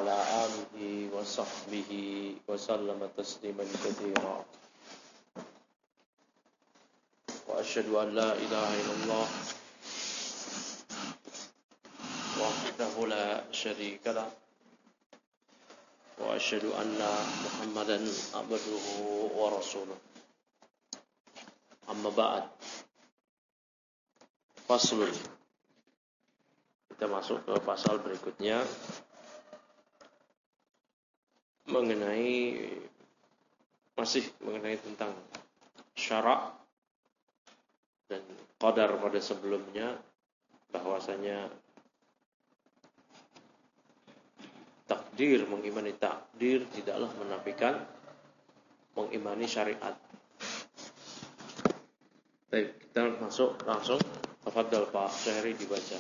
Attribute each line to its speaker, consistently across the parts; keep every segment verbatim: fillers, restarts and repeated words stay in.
Speaker 1: وعلى آله وصحبه وسلم تسليما كثيرا وأشهد أن لا إله إلا الله وحده لا شريك له وأشهد أن محمدا عبده ورسوله أما بعد Faslun. Kita masuk ke pasal berikutnya mengenai masih mengenai tentang syarak dan qadar pada sebelumnya, bahwasanya takdir, mengimani takdir tidaklah menafikan mengimani syariat. Baik, kita masuk langsung. Tafadhal Pak Syahri dibaca.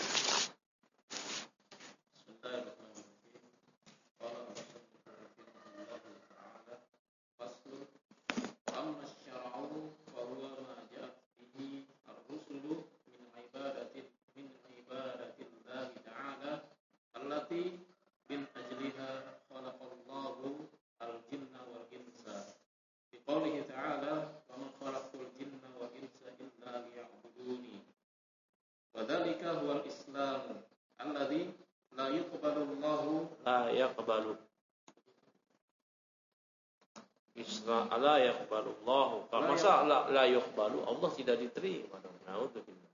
Speaker 1: La yaqbalu Allah. Masa la, la yaqbalu Allah tidak diterima dong. Naudzubillah.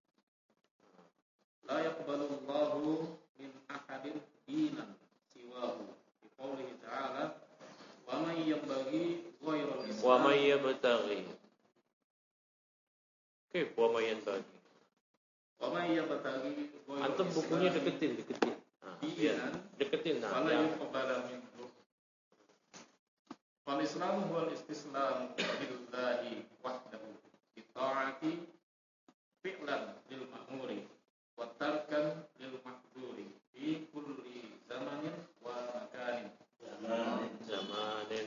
Speaker 2: La yaqbalu Allah min ahadin dinan siwahu. Bi qoulihi ta'ala wa man yabtaghi ghairal islam.
Speaker 1: Wa man yabtaghi. Oke, wa man yabtaghi.
Speaker 2: Wa man yabtaghi ghairal.
Speaker 1: Antum bukunya deketin, deketin. Nah,
Speaker 2: dinan,
Speaker 1: deketin nah.
Speaker 2: Wala yuqbalu min Wal Islam huwal istislam billahi wahdahu bi ta'ati fi'lan lil ma'muri wa tarkan lil mahdhuri fi kulli zamanin wa makanin.
Speaker 1: Zamanin.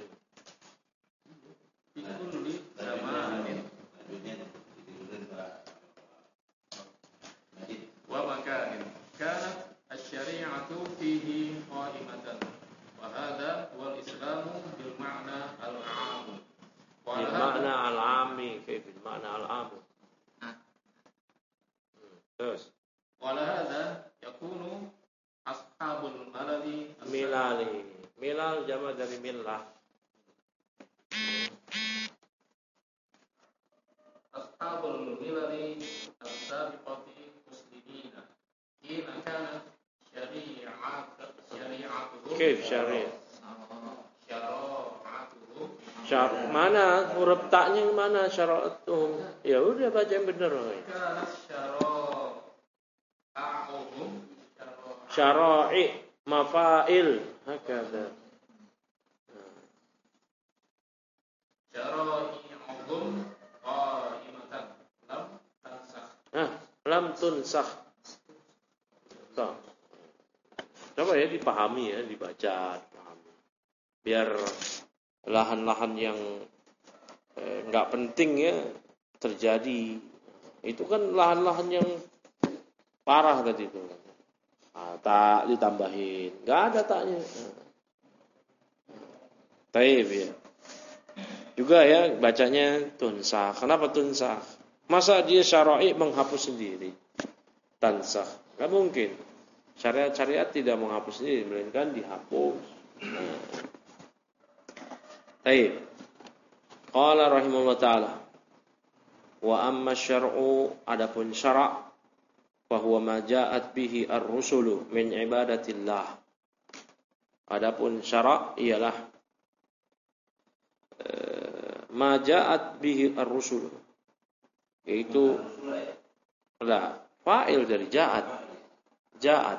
Speaker 2: Fi kulli zamanin wa makanin. Kanat asy-syari'atu fihi qa'imatan. Wahada wal Islamu bil makna al-'am.
Speaker 1: Bil makna al-'ami, kayak bil makna al-'am. Terus.
Speaker 2: Walahada yakunu ashabul malali
Speaker 1: milali. Milal jama' dari millah.
Speaker 2: Ashabul milali as-sabiqati muslimina. Hina kana syari'at syari'atuhum.
Speaker 1: Kaif syari'at?
Speaker 2: Syara'atuhum.
Speaker 1: Syar mana huruf taknya mana syara'atuhum? Ya udah baca yang benar.
Speaker 2: Kana syara'atuhum.
Speaker 1: Syara'i mafail hakadha.
Speaker 2: Syara'i'uhum qa'imatan lam tansakh.
Speaker 1: Nah, lam tunsakh. Tuh. Coba ya dipahami ya, dibaca, dipahami. Biar lahan-lahan yang enggak eh, penting ya terjadi. Itu kan lahan-lahan yang parah tadi itu. Nah, tak ditambahin, enggak ada taknya. Taib ya. Juga ya bacanya tunsah. Kenapa tunsah? Masa dia syara'i menghapus sendiri? Tansah. Enggak mungkin. Syariat-syariat tidak menghapus sendiri, melainkan dihapus. Nah. Baik. Qala rahimahullah ta'ala. Wa amma syar'u, adapun syara' fa huwa ma ja'at bihi ar-rusulu min ibadatillah. Adapun syara' ialah uh, ma ja'at bihi ar-rusulu. Yaitu adalah fa'il dari ja'at. Ja'at.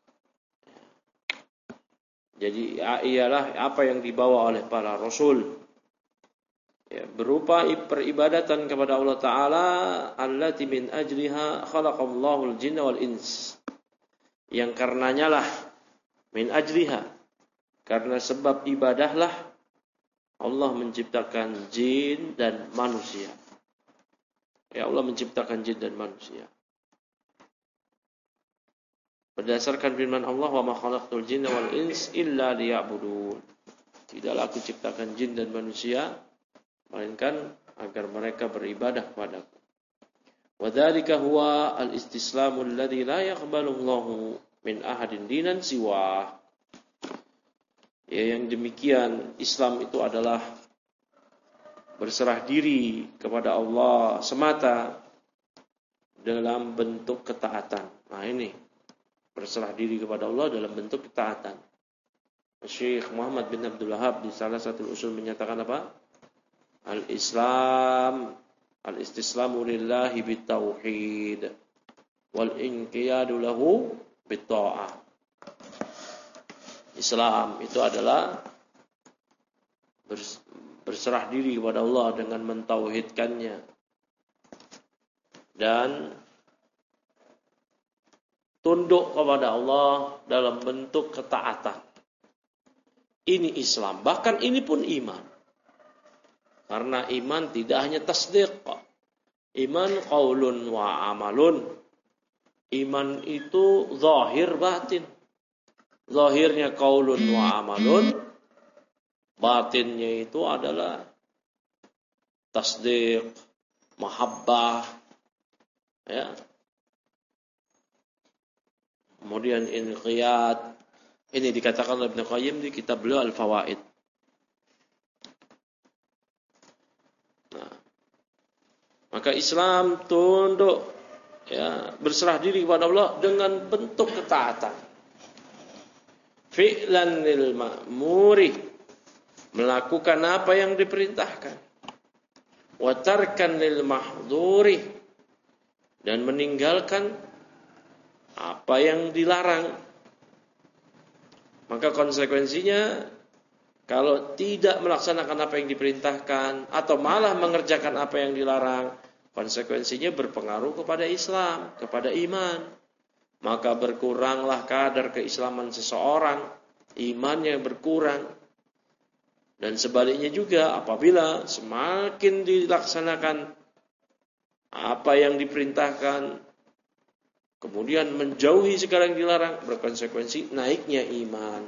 Speaker 1: Jadi ialah apa yang dibawa oleh para rasul, ya, berupa peribadatan kepada Allah Ta'ala allati min ajliha khalaqallahu al-jinna wal ins, yang karenanya lah min ajliha, karena sebab ibadahlah Allah menciptakan jin dan manusia. Ya Allah menciptakan jin dan manusia. berdasarkan firman Allah, wa ma khalaqtul jinna wal ins illa liya'budun. Tidaklah aku ciptakan jin dan manusia melainkan agar mereka beribadah kepadaku. Wa dzalika huwa al-istislamu alladzi la yaqbalu Allahu min ahadin dinan siwa. Ya, yang demikian Islam itu adalah berserah diri kepada Allah semata dalam bentuk ketaatan. Nah ini, berserah diri kepada Allah dalam bentuk ketaatan. Syekh Muhammad bin Abdul Wahhab di salah satu usul menyatakan apa? Al-Islam al-istislamu lillahi bitauhid wal inqiyadu lahu bitta'ah. Islam itu adalah berserah diri kepada Allah dengan mentauhidkannya dan tunduk kepada Allah dalam bentuk ketaatan. Ini Islam, bahkan ini pun iman. Karena iman tidak hanya tasdiq. Iman qaulun wa amalun. Iman itu zahir batin. Zahirnya qaulun wa amalun. Batinnya itu adalah tasdiq, mahabbah, ya. Kemudian inqiyad. Ini dikatakan oleh Ibnu Qayyim di kitab beliau Al-Fawaid. Nah, maka Islam tunduk, ya, berserah diri kepada Allah dengan bentuk ketaatan. Fi'lan lil ma'muri, melakukan apa yang diperintahkan. Wa tarkan lil mahdhuri, dan meninggalkan apa yang dilarang. Maka konsekuensinya, kalau tidak melaksanakan apa yang diperintahkan atau malah mengerjakan apa yang dilarang, konsekuensinya berpengaruh kepada Islam, kepada iman. Maka berkuranglah kadar keislaman seseorang, imannya berkurang. Dan sebaliknya juga, apabila semakin dilaksanakan apa yang diperintahkan, kemudian menjauhi segala yang dilarang, berkonsekuensi naiknya iman.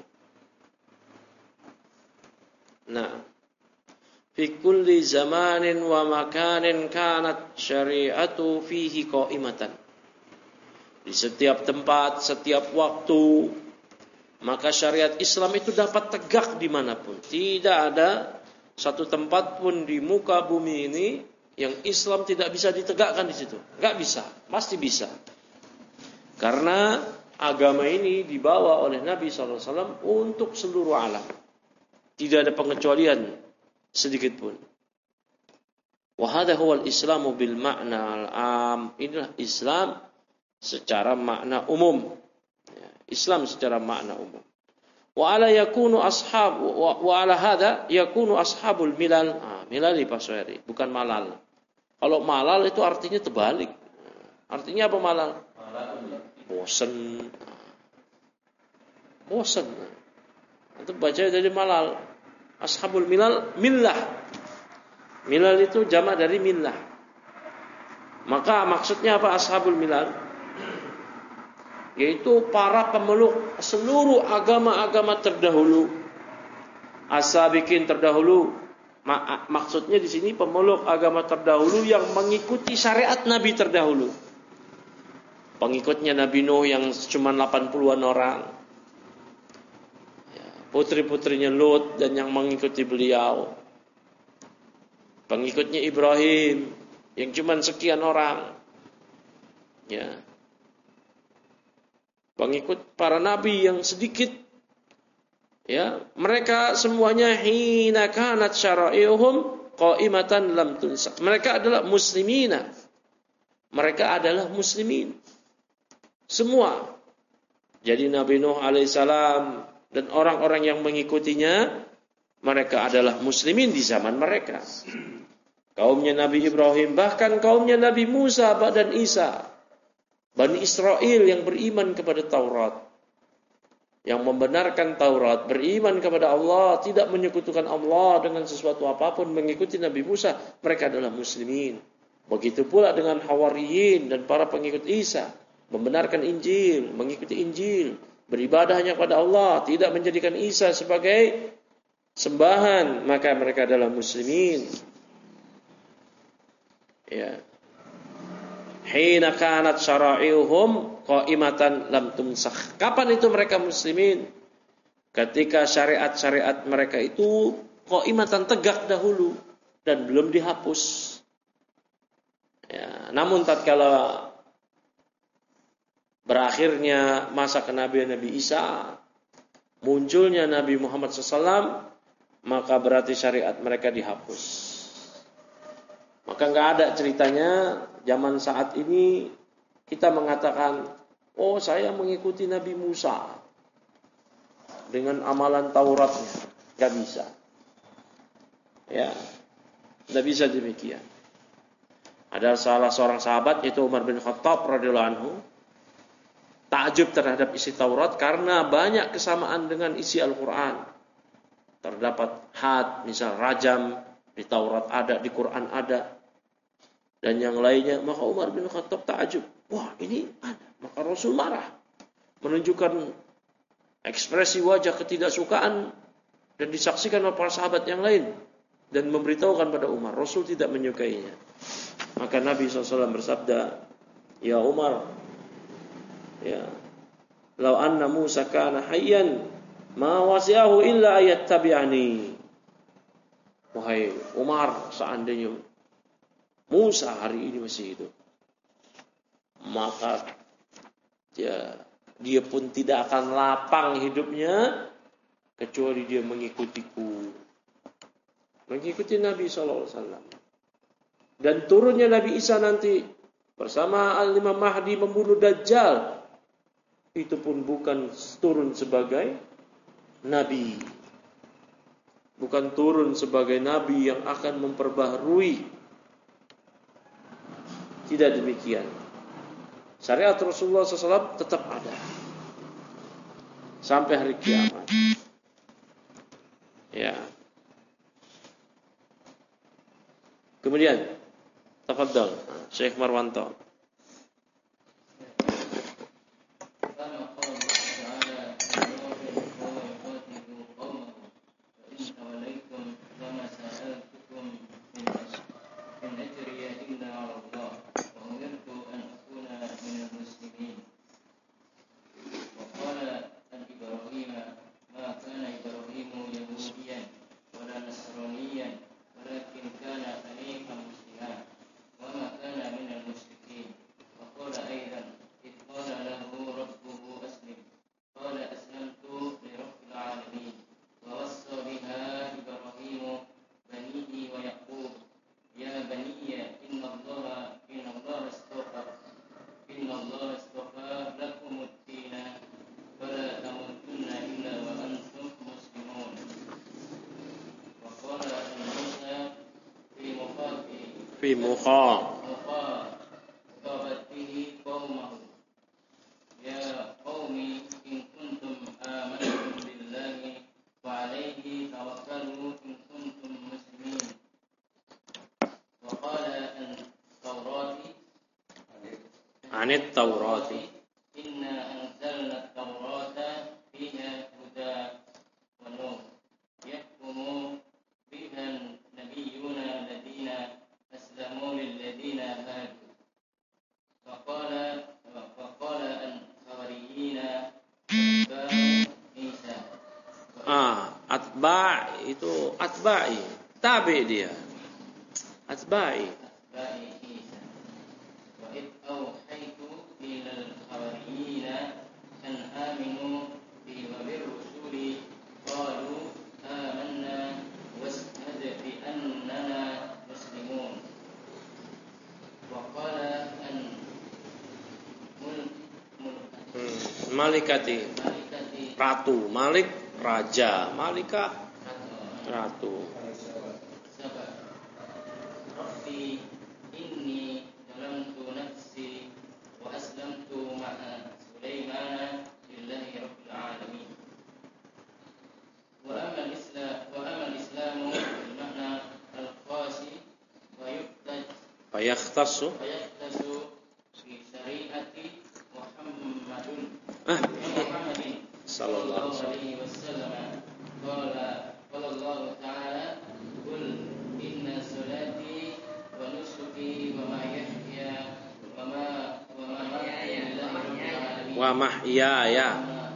Speaker 1: Nah, fi kulli zamanin wa makanin kanat syari'atu fihi qa'imatan. Di setiap tempat, setiap waktu, maka syariat Islam itu dapat tegak dimanapun. Tidak ada satu tempat pun di muka bumi ini yang Islam tidak bisa ditegakkan di situ. Enggak bisa, pasti bisa. Karena agama ini dibawa oleh Nabi shallallahu alaihi wasallam untuk seluruh alam. Tidak ada pengecualian sedikit pun. Wa hadha huwa al-islamu bil ma'na al-am. Inilah Islam secara makna umum. Islam secara makna umum. Wa ala yakunu ashab wa, wa ala hadha yakunu ashabul milal. Ah, milal dipasari, bukan malal. Kalau malal itu artinya terbalik. Artinya apa malal? Bosan, bosan. Itu baca dari malal. Ashabul milal, millah. Milal itu jamak dari millah. Maka maksudnya apa ashabul milal? Yaitu para pemeluk seluruh agama-agama terdahulu. As-sabiqin terdahulu. Maksudnya di sini pemeluk agama terdahulu yang mengikuti syariat Nabi terdahulu. Pengikutnya Nabi Nuh yang cuma delapan puluhan orang. Putri-putrinya Lut dan yang mengikuti beliau. Pengikutnya Ibrahim yang cuma sekian orang. Ya. Pengikut para nabi yang sedikit. Ya, mereka semuanya hina kanat syara'i'uhum qa'imatan lam tunsak. Mereka adalah muslimina. Mereka adalah muslimin. Semua. Jadi Nabi Nuh alaihissalam dan orang-orang yang mengikutinya, mereka adalah muslimin di zaman mereka. Kaumnya Nabi Ibrahim, bahkan kaumnya Nabi Musa dan Isa, Bani Israel yang beriman kepada Taurat, yang membenarkan Taurat, beriman kepada Allah, tidak menyekutukan Allah dengan sesuatu apapun, mengikuti Nabi Musa, mereka adalah muslimin. Begitu pula dengan Hawariyin dan para pengikut Isa. membenarkan Injil, mengikuti Injil, beribadah hanya kepada Allah, tidak menjadikan Isa sebagai sembahan, maka mereka adalah muslimin. Ya. Hina kanat syara'i'uhum qa'imatan lam tumsakh. Kapan itu mereka muslimin? Ketika syariat-syariat mereka itu qa'imatan, tegak dahulu dan belum dihapus. Ya, namun tatkala berakhirnya masa kenabian Nabi Isa, munculnya Nabi Muhammad shallallahu alaihi wasallam, maka berarti syariat mereka dihapus. Maka nggak ada ceritanya zaman saat ini kita mengatakan, oh saya mengikuti Nabi Musa dengan amalan Tauratnya. Nggak bisa. Ya, nggak bisa demikian. Ada salah seorang sahabat, yaitu Umar bin Khattab radhiyallahu anhu, takjub terhadap isi Taurat karena banyak kesamaan dengan isi Al-Quran. Terdapat had, misal rajam, di Taurat ada, di Quran ada, dan yang lainnya. Maka Umar bin Khattab takjub, wah ini ada. Maka Rasul marah, menunjukkan ekspresi wajah ketidaksukaan dan disaksikan oleh para sahabat yang lain, dan memberitahukan pada Umar, Rasul tidak menyukainya. Maka Nabi shallallahu alaihi wasallam bersabda, ya Umar, ya, lau anna Musa kana hayyan ma wasi'ahu illa ayat tabi'ani. Wahai Umar, seandainya Musa hari ini masih hidup, maka ya, dia pun tidak akan lapang hidupnya kecuali dia mengikutiku, mengikuti Nabi shallallahu alaihi wasallam. Dan turunnya Nabi Isa nanti bersama Al-Imam Mahdi membunuh Dajjal, itu pun bukan turun sebagai Nabi, bukan turun sebagai Nabi yang akan memperbaharui. Tidak demikian. Syariat Rasulullah shallallahu alaihi wasallam tetap ada sampai hari kiamat. Ya. Kemudian tafadhal Syekh Marwanto. Fi mukha
Speaker 2: mukhatabatihi qaumahu ya qaumi in kuntum amantum billahi wa alayhi tawakkalu in kuntum muslimin wa qala an tawrati
Speaker 1: anit tawrati
Speaker 2: inna anzalna at-taurata fiha huda wa nur yahkumu biha nabiyyuna alladhina أسلموا للذين هادوا فقال فقال الحواريين أتباع عيسى.
Speaker 1: Ah, atba' itu atba'i, tabi dia. Atba'i.
Speaker 2: أتباع عيسى وإذ أوحيت إلى الحواريين أن آمنوا بي وبالرسول قالوا آمنا واشهد بأننا muslimun wa qala an mulk
Speaker 1: hmm. malikati
Speaker 2: malikati
Speaker 1: ratu, malik raja, malika ratu.
Speaker 2: sabab rabbi inni zalamtu nafsi wa aslamtu ma'a Sulaiman lillahi rabbil alamin wa amal islam wa amal islamu bil ma'na al-qasi wa yuqtaj
Speaker 1: fayakhtassu
Speaker 2: fayakhtasu fi syari'ati
Speaker 1: sallallahu
Speaker 3: alaihi wasallam. Qala qala Allah Ta'ala qul inna salati wa nusuki wa mahyaya wa ma wa mahyaya lillahi
Speaker 1: wa mahyaya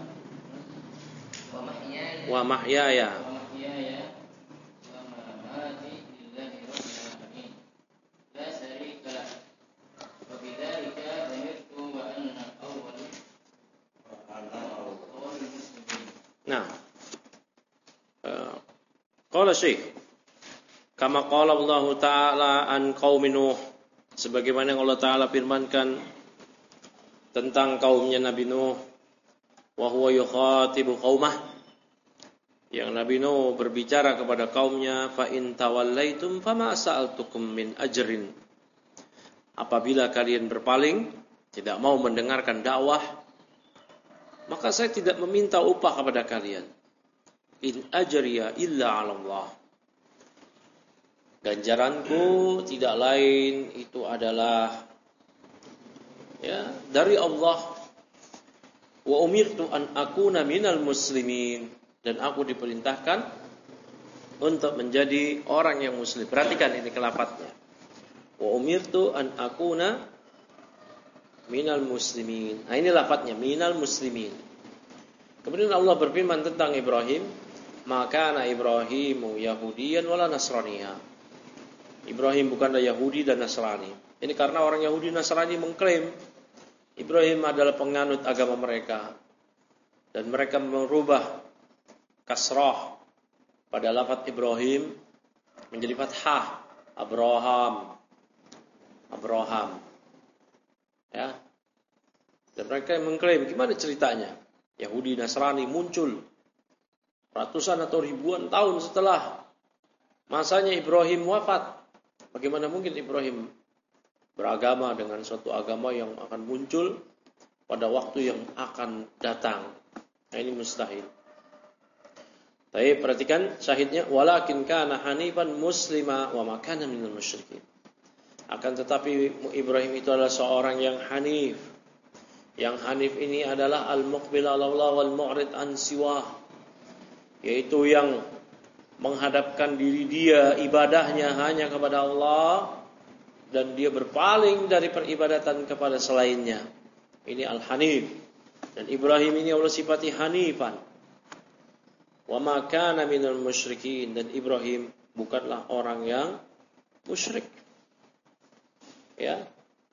Speaker 3: wa mahyaya
Speaker 1: wa mahyaya
Speaker 3: wa mahyaya wa mamati lillahi rabbil alamin la syarika lah wa bidzalika umirtu wa anna awwal wa ana awwalul muslimin.
Speaker 1: Nah, uh, qala Syekh kama qala Allah Ta'ala an qaumi Nuh, sebagaimana yang Allah Ta'ala firmankan tentang kaumnya Nabi Nuh, wa huwa yukhatibu qaumah, yang Nabi Nuh berbicara kepada kaumnya, fa in tawallaitum fama sa'altukum min ajrin, apabila kalian berpaling tidak mau mendengarkan dakwah, maka saya tidak meminta upah kepada kalian. In ajriya illa 'ala Allah, ganjaranku tidak lain itu adalah ya dari Allah. Wa umirtu an akuna minal muslimin, dan aku diperintahkan untuk menjadi orang yang muslim. Perhatikan ini kelapatnya. Wa umirtu an akuna minal muslimin. Nah, ini lafadznya minal muslimin. Kemudian Allah berfirman tentang Ibrahim, maka na Ibrahimu Yahudiyan wala Nasraniya. Ibrahim bukanlah Yahudi dan Nasrani. Ini karena orang Yahudi Nasrani mengklaim Ibrahim adalah penganut agama mereka, dan mereka merubah kasrah pada lafaz Ibrahim menjadi fathah, Abraham, Abraham. Ya. Dan mereka mengklaim, gimana ceritanya? Yahudi Nasrani muncul ratusan atau ribuan tahun setelah masanya Ibrahim wafat. Bagaimana mungkin Ibrahim beragama dengan suatu agama yang akan muncul pada waktu yang akan datang? Nah, ini mustahil. Tapi perhatikan syahidnya, walakin kana hanifan muslima wa ma kana minal musyrikin. Akan tetapi Ibrahim itu adalah seorang yang hanif. Yang hanif ini adalah al-muqbil 'ala Allah wal mu'rid an siwah, yaitu yang menghadapkan diri dia ibadahnya hanya kepada Allah, dan dia berpaling dari peribadatan kepada selainnya. Ini al-hanif. Dan Ibrahim ini Allah sifati hanifan. Wa ma kana minal musyrikin, dan Ibrahim bukanlah orang yang musyrik. Ya.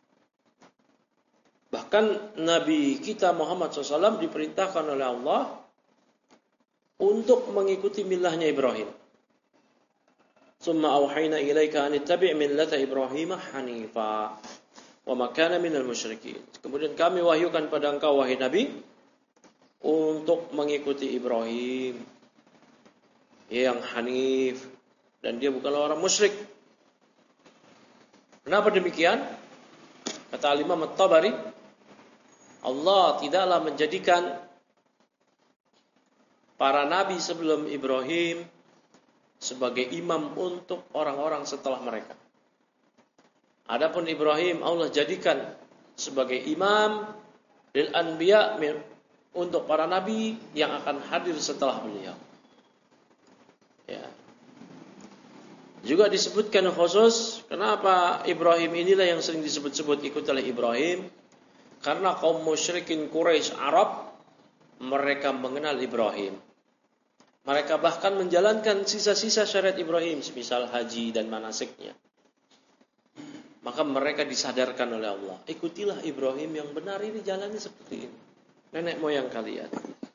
Speaker 1: Bahkan Nabi kita Muhammad shallallahu alaihi wasallam diperintahkan oleh Allah untuk mengikuti milahnya Ibrahim. Summa auhayna ilaika an ittabi' millata Ibrahim hanifa wa ma kana minal musyrikin. Kemudian kami wahyukan pada engkau wahai Nabi untuk mengikuti Ibrahim yang hanif, dan dia bukanlah orang musyrik. Kenapa demikian? Kata Imam At-Tabari, Allah tidaklah menjadikan para nabi sebelum Ibrahim sebagai imam untuk orang-orang setelah mereka. Adapun Ibrahim Allah jadikan sebagai imam lil anbiya untuk para nabi yang akan hadir setelah beliau. Ya. Juga disebutkan khusus kenapa Ibrahim inilah yang sering disebut-sebut ikut oleh Ibrahim, karena kaum musyrikin Quraisy Arab mereka mengenal Ibrahim. Mereka bahkan menjalankan sisa-sisa syariat Ibrahim, semisal haji dan manasiknya. Maka mereka disadarkan oleh Allah, ikutilah Ibrahim yang benar, ini jalannya seperti ini, nenek moyang kalian.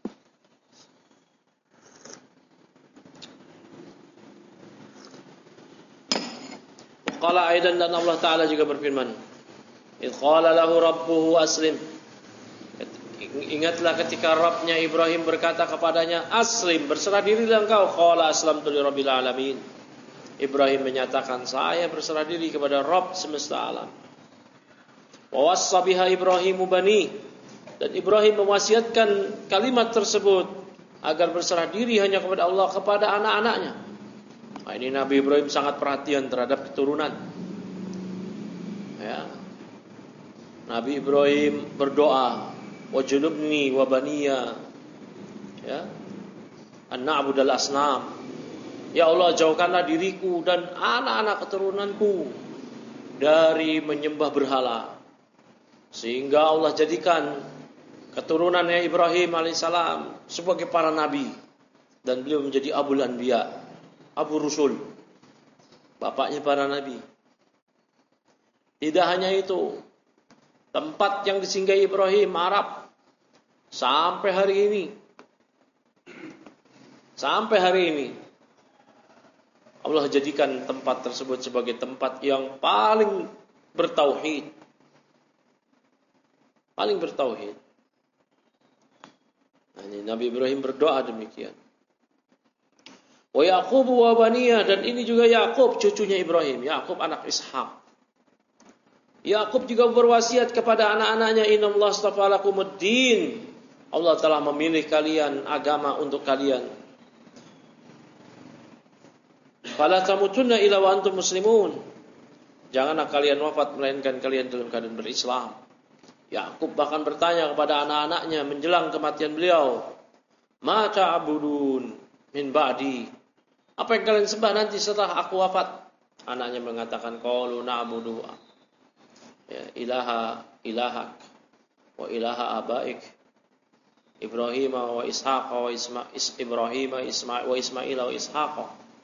Speaker 1: Qala aidan, dan Allah Ta'ala juga berfirman, idh qala lahu rabbuhu aslim. Ingatlah ketika Rabbnya Ibrahim berkata kepadanya, aslim, berserah dirilah engkau. Qala aslamtu lirabbil alamin. Ibrahim menyatakan, saya berserah diri kepada Rabb semesta alam. Wa wassa biha Ibrahimu bani, dan Ibrahim mewasiatkan kalimat tersebut agar berserah diri hanya kepada Allah kepada anak-anaknya. Nah, ini Nabi Ibrahim sangat perhatian terhadap keturunan. Ya. Nabi Ibrahim berdoa, wajnubni wa baniya Ya. An-na'budal asnam. Ya Allah, jauhkanlah diriku dan anak-anak keturunanku dari menyembah berhala. Sehingga Allah jadikan keturunannya Ibrahim alaihissalam sebagai para nabi. Dan beliau menjadi abul anbiya, abu rusul, bapaknya para nabi. Tidak hanya itu, tempat yang disinggahi Ibrahim, Arab, sampai hari ini, sampai hari ini, Allah jadikan tempat tersebut sebagai tempat yang paling bertauhid, paling bertauhid. Nah, ini Nabi Ibrahim berdoa demikian. Wa Yaqub wa baniyah, dan ini juga Yaqub cucunya Ibrahim, Yaqub anak Ishak. Yaqub juga berwasiat kepada anak-anaknya, innallaha astafa lakumuddin. Allah telah memilih kalian agama untuk kalian. Fala tamutunna illa wa antum muslimun. Janganlah kalian wafat melainkan kalian dalam keadaan berislam. Yaqub bahkan bertanya kepada anak-anaknya menjelang kematian beliau, "Ma ta'budun min ba'di?" Apa yang kalian sembah nanti setelah aku wafat? Anaknya mengatakan, qalu na'budu ya ilaha ilahak wa ilaha abaik Ibrahim wa Ishaq wa Isma Ibrahim Isma wa Ismail wa Ishaq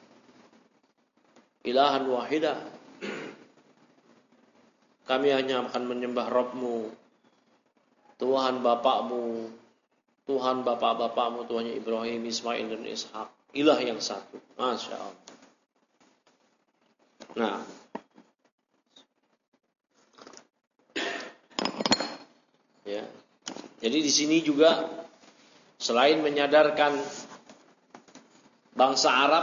Speaker 1: ilahan wahida. Kami hanya akan menyembah Rabbmu, Tuhan bapakmu, Tuhan bapak-bapakmu, Tuhannya Ibrahim, Ismail dan Ishaq, ilah yang satu. Masya Allah. Nah, ya. Jadi di sini juga selain menyadarkan bangsa Arab,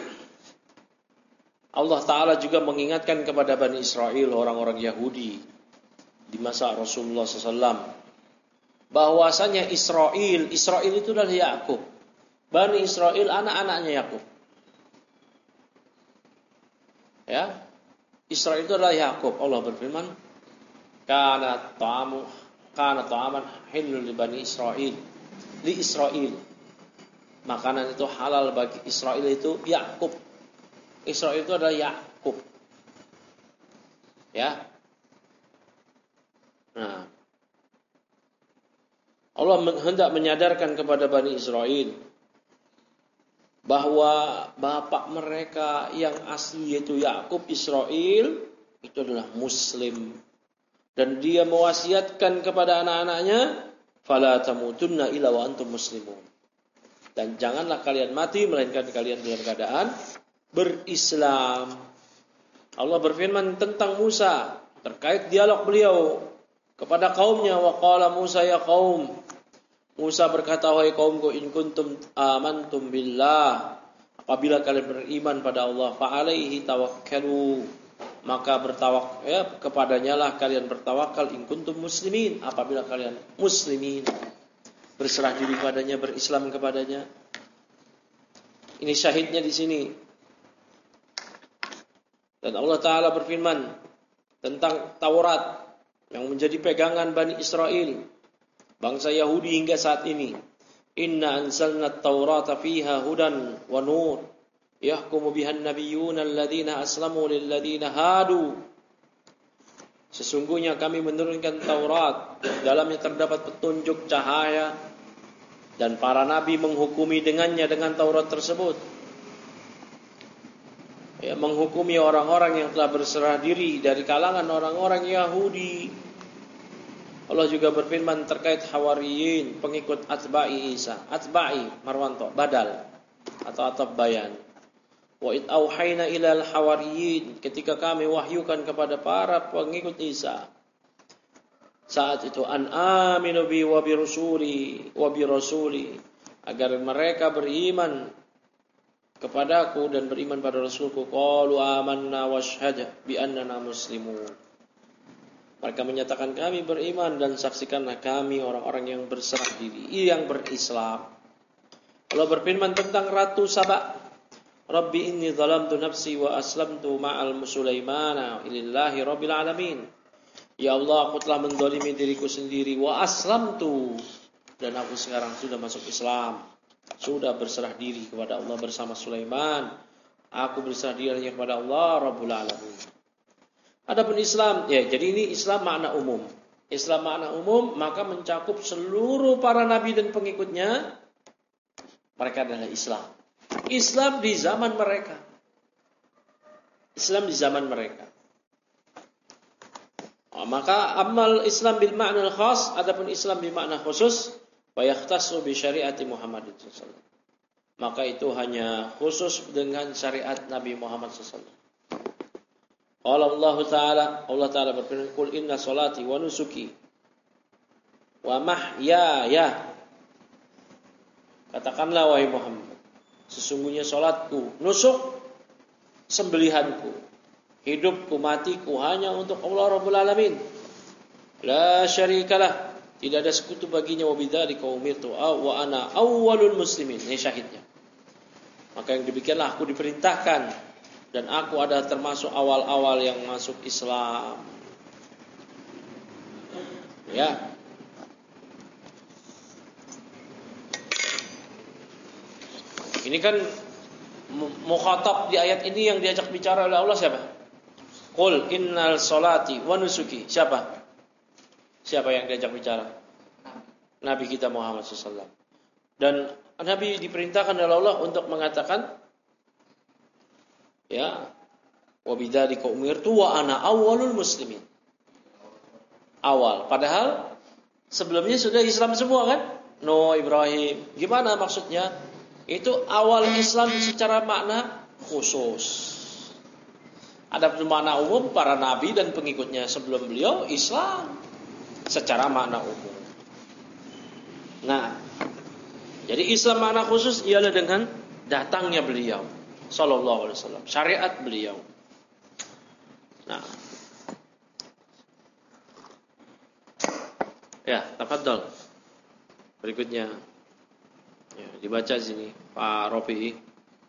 Speaker 1: Allah Ta'ala juga mengingatkan kepada Bani Israel, orang-orang Yahudi di masa Rasulullah shallallahu alaihi wasallam, bahwasanya Israel, Israel itu adalah Yakub. Bani Israel anak-anaknya Yakub. Ya, Israel itu adalah Yakub. Allah berfirman, "Kana ta'amu kana ta'aman halal li Bani Israel." Li Israel. Makanan itu halal bagi Israel itu Yakub. Israel itu adalah Yakub. Ya. Nah, Allah hendak menyadarkan kepada Bani Israel bahwa bapak mereka yang asli yaitu Yakub, Israel, itu adalah Muslim. Dan dia mewasiatkan kepada anak-anaknya, fala tamutunna illa wa antum muslimun. Dan janganlah kalian mati melainkan kalian dalam keadaan berislam. Allah berfirman tentang Musa terkait dialog beliau kepada kaumnya, wa qala Musa ya qaum. Musa berkata, wahai kaumku, in kuntum amantum billah, apabila kalian beriman pada Allah, fa alaihi tawakkalu, maka bertawak ya kepadanya lah kalian bertawakal, in kuntum muslimin, apabila kalian muslimin, berserah diri padanya, berislam kepadanya. Ini syahidnya di sini. Dan Allah Ta'ala berfirman tentang Taurat yang menjadi pegangan Bani Israel, bangsa Yahudi hingga saat ini. Inna anzalna at-taurata fiha hudan wa nur yahkumu bihan nabiyyuna alladhina aslamu lilladhina hadu. Sesungguhnya kami menurunkan Taurat, dalamnya terdapat petunjuk, cahaya, dan para nabi menghukumi dengannya dengan Taurat tersebut. Ya, menghukumi orang-orang yang telah berserah diri dari kalangan orang-orang Yahudi. Allah juga berfirman terkait Hawariyin, pengikut Atba'i Isa. Atba'i Marwanto, badal atau atap bayan. Wa id auhayna ilal Hawariyin, ketika kami wahyukan kepada para pengikut Isa. Saat itu an aminu bi wa bi rusuli wa bi rasuli, agar mereka beriman kepadaku dan beriman pada Rasulku. Qalu amanna washhad bi annana muslimun. Mereka menyatakan kami beriman dan saksikanlah kami orang-orang yang berserah diri, yang berislam. Allah berfirman tentang Ratu Saba, Rabbi inni zalamtu nafsi wa aslamtu ma'al Sulaimana lillahi rabbil alamin. Ya Allah, aku telah mendolimi diriku sendiri, wa aslamtu, dan aku sekarang sudah masuk Islam sudah berserah diri kepada Allah bersama Sulaiman. Aku berserah diri kepada Allah Rabbul Alamin. Adapun Islam, ya jadi ini Islam makna umum. Islam makna umum maka mencakup seluruh para nabi dan pengikutnya. Mereka adalah Islam. Islam di zaman mereka. Islam di zaman mereka. Oh, maka amal Islam bil ma'na al-khas, adapun Islam bi makna khusus, wa yakhtassu bi syariati Muhammadin sallallahu alaihi wasallam. Maka itu hanya khusus dengan syariat Nabi Muhammad sallallahu alaihi wasallam. Allah Ta'ala, Allah Ta'ala berfirman, "Qul inna salati wa nusuki wa mahyaya." Katakanlah wahai Muhammad, sesungguhnya salatku, nusuk, sembelihanku, hidupku, matiku hanya untuk Allah Rabbul Alamin. La syarikalah, tidak ada sekutu baginya, wa bidzalika umirtu wa ana awwalul muslimin. Ini syahidnya. Maka yang demikianlah aku diperintahkan dan aku adalah termasuk awal-awal yang masuk Islam. Ya. Ini kan mukhatab di ayat ini yang diajak bicara oleh Allah siapa? Qul innal salati wa nusuki. Siapa? Siapa yang diajak bicara? Nabi kita Muhammad sallallahu alaihi wasallam. Dan Nabi diperintahkan oleh Allah untuk mengatakan, ya, wa bidzalika umirtu wa ana awwalul muslimin. Awal. Padahal sebelumnya sudah Islam semua kan? Nuh, Ibrahim. Gimana maksudnya? Itu awal Islam secara makna khusus. Ada makna umum para nabi dan pengikutnya sebelum beliau Islam secara makna umum. Nah, jadi Islam makna khusus ialah dengan datangnya beliau sallallahu alaihi wasallam, syariat beliau. Nah, ya, tafadhol. Berikutnya, ya, dibaca sini Pak Rofi.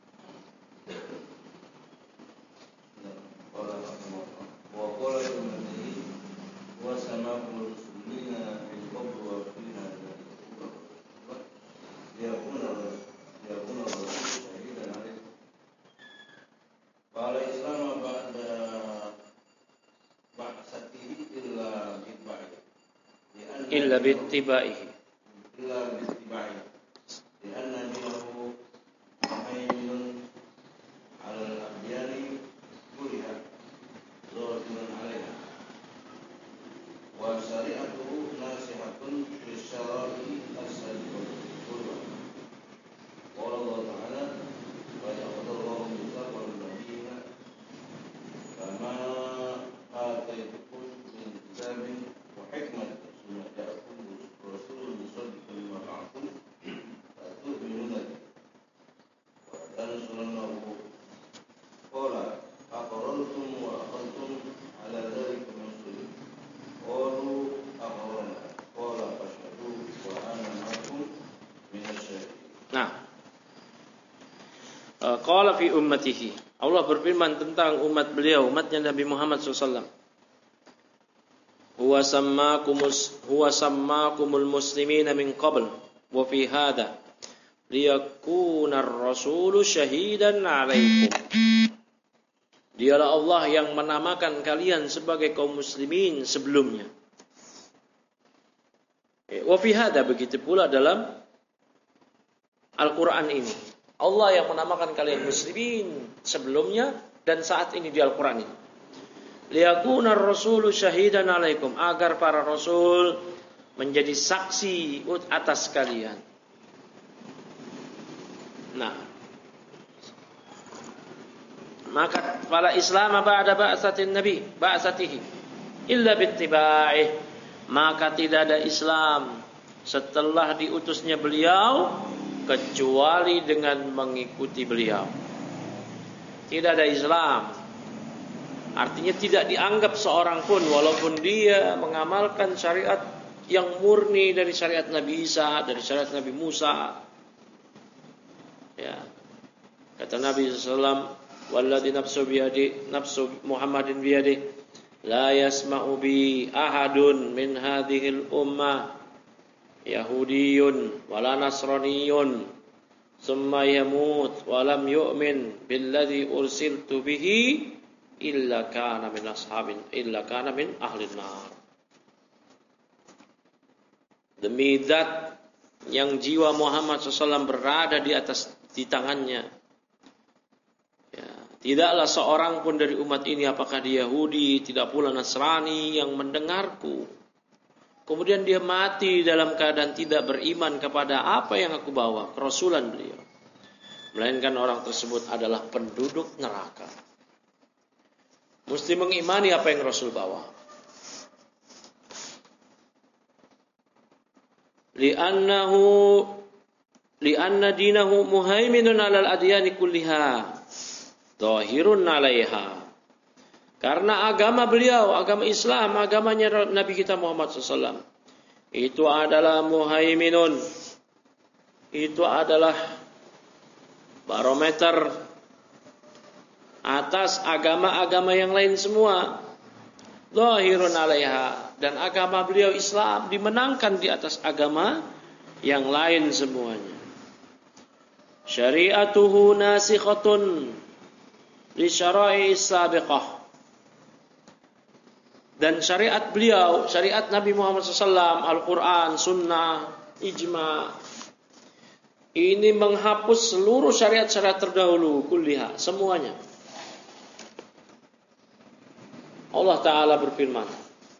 Speaker 1: Illa bittiba'ihi illa bittiba'ihi li'anna dinahu muhaiminun 'alal adyani kulliha zahiran 'alaiha wa syari'atuhu nasihatun bisyara'i as-sabiqah. Qala Allah Ta'ala wa yaqulullahu mitsaqal nabiyina kama ataitukum min kitabin wa hikmatin Qala fi ummatihi. Allah berfirman tentang umat beliau, umatnya Nabi Muhammad sallallahu alaihi wasallam. Huwa sammakumus huwa sammakumul muslimina min qabl wa fi hadha liyakuna ar-rasulu syahidan 'alaikum. Dialah Allah yang menamakan kalian sebagai kaum muslimin sebelumnya. Wa fi hadha, begitu pula dalam Al-Qur'an ini. Allah yang menamakan kalian muslimin sebelumnya dan saat ini di Al-Quran ini. Liyakuna ar-rasulu syahidan 'alaikum, agar para rasul menjadi saksi atas kalian. Nah, maka fala Islam ba'da ba'tsatin nabi ba'tsatihi illa bittiba'ih, maka tidak ada Islam setelah diutusnya beliau kecuali dengan mengikuti beliau. Tidak ada Islam, artinya tidak dianggap seorang pun walaupun dia mengamalkan syariat yang murni dari syariat Nabi Isa, dari syariat Nabi Musa. Ya, kata Nabi sallallahu alaihi wasallam, "Walladzi nafsu biyadi nafsu Muhammadin biyadi, la yasma'u bi ahadun min hadhil ummah Yahudiyun wala Nasraniyun summa yamut wa lam yu'min billadzi ursiltu bihi illa kana min ashabin illa kana min ahlin nar. Demi zat yang jiwa Muhammad shallallahu alaihi wasallam berada di atas di tangannya, ya, tidaklah seorang pun dari umat ini, apakah dia Yahudi, tidak pula Nasrani, yang mendengarku kemudian dia mati dalam keadaan tidak beriman kepada apa yang aku bawa, kerasulan beliau, melainkan orang tersebut adalah penduduk neraka. Mesti mengimani apa yang Rasul bawa. Li'annahu li'anna dinahu muhaiminun 'alal adyani kulliha dhahirun 'alaiha. Karena agama beliau, agama Islam, agamanya Nabi kita Muhammad shallallahu alaihi wasallam, itu adalah muhaiminun, itu adalah barometer atas agama-agama yang lain semua. Dhahirun 'alaiha, dan agama beliau Islam dimenangkan di atas agama yang lain semuanya. Syari'atuhu nasikhatun li syara'i sabiqah. Dan syariat beliau, syariat Nabi Muhammad shallallahu alaihi wasallam, Al-Quran, Sunnah, Ijma, ini menghapus seluruh syariat-syariat terdahulu, kulliha, semuanya. Allah Ta'ala berfirman,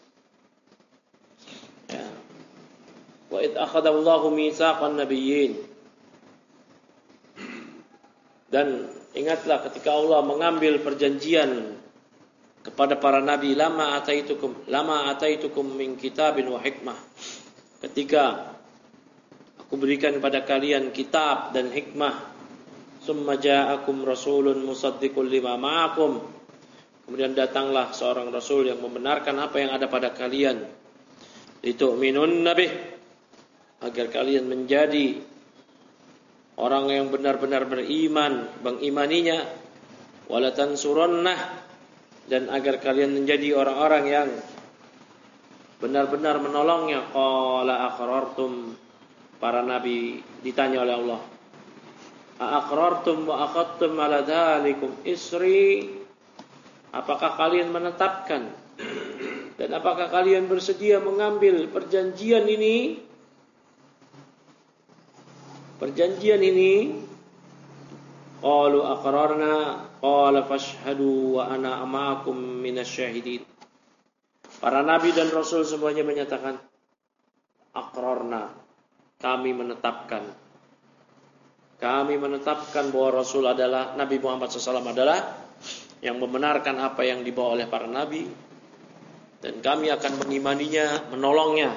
Speaker 1: ya, wa idh akhadallahu mitsaqan nabiyyin. Dan ingatlah ketika Allah mengambil perjanjian kepada para nabi, lama ataitukum lama ataitukum min kitabin wa hikmah, ketika aku berikan kepada kalian kitab dan hikmah, summa ja'akum rasulun musaddiqul lima ma'akum, kemudian datanglah seorang rasul yang membenarkan apa yang ada pada kalian, litu'minun nabih, agar kalian menjadi orang yang benar-benar beriman, mengimaninya, wala tansurunnah, dan agar kalian menjadi orang-orang yang benar-benar menolongnya. Qala aqrartum, para nabi ditanya oleh Allah, aqrartum wa akhadtum ala dzalikum isri, apakah kalian menetapkan dan apakah kalian bersedia mengambil perjanjian ini? Perjanjian ini, qalu aqrarna, qala fashhadu wa ana ma'akum minasyahidin. Para nabi dan rasul semuanya menyatakan aqrarna, kami menetapkan. Kami menetapkan bahwa Rasul adalah Nabi Muhammad shallallahu alaihi wasallam adalah yang membenarkan apa yang dibawa oleh para nabi, dan kami akan mengimaninya, menolongnya.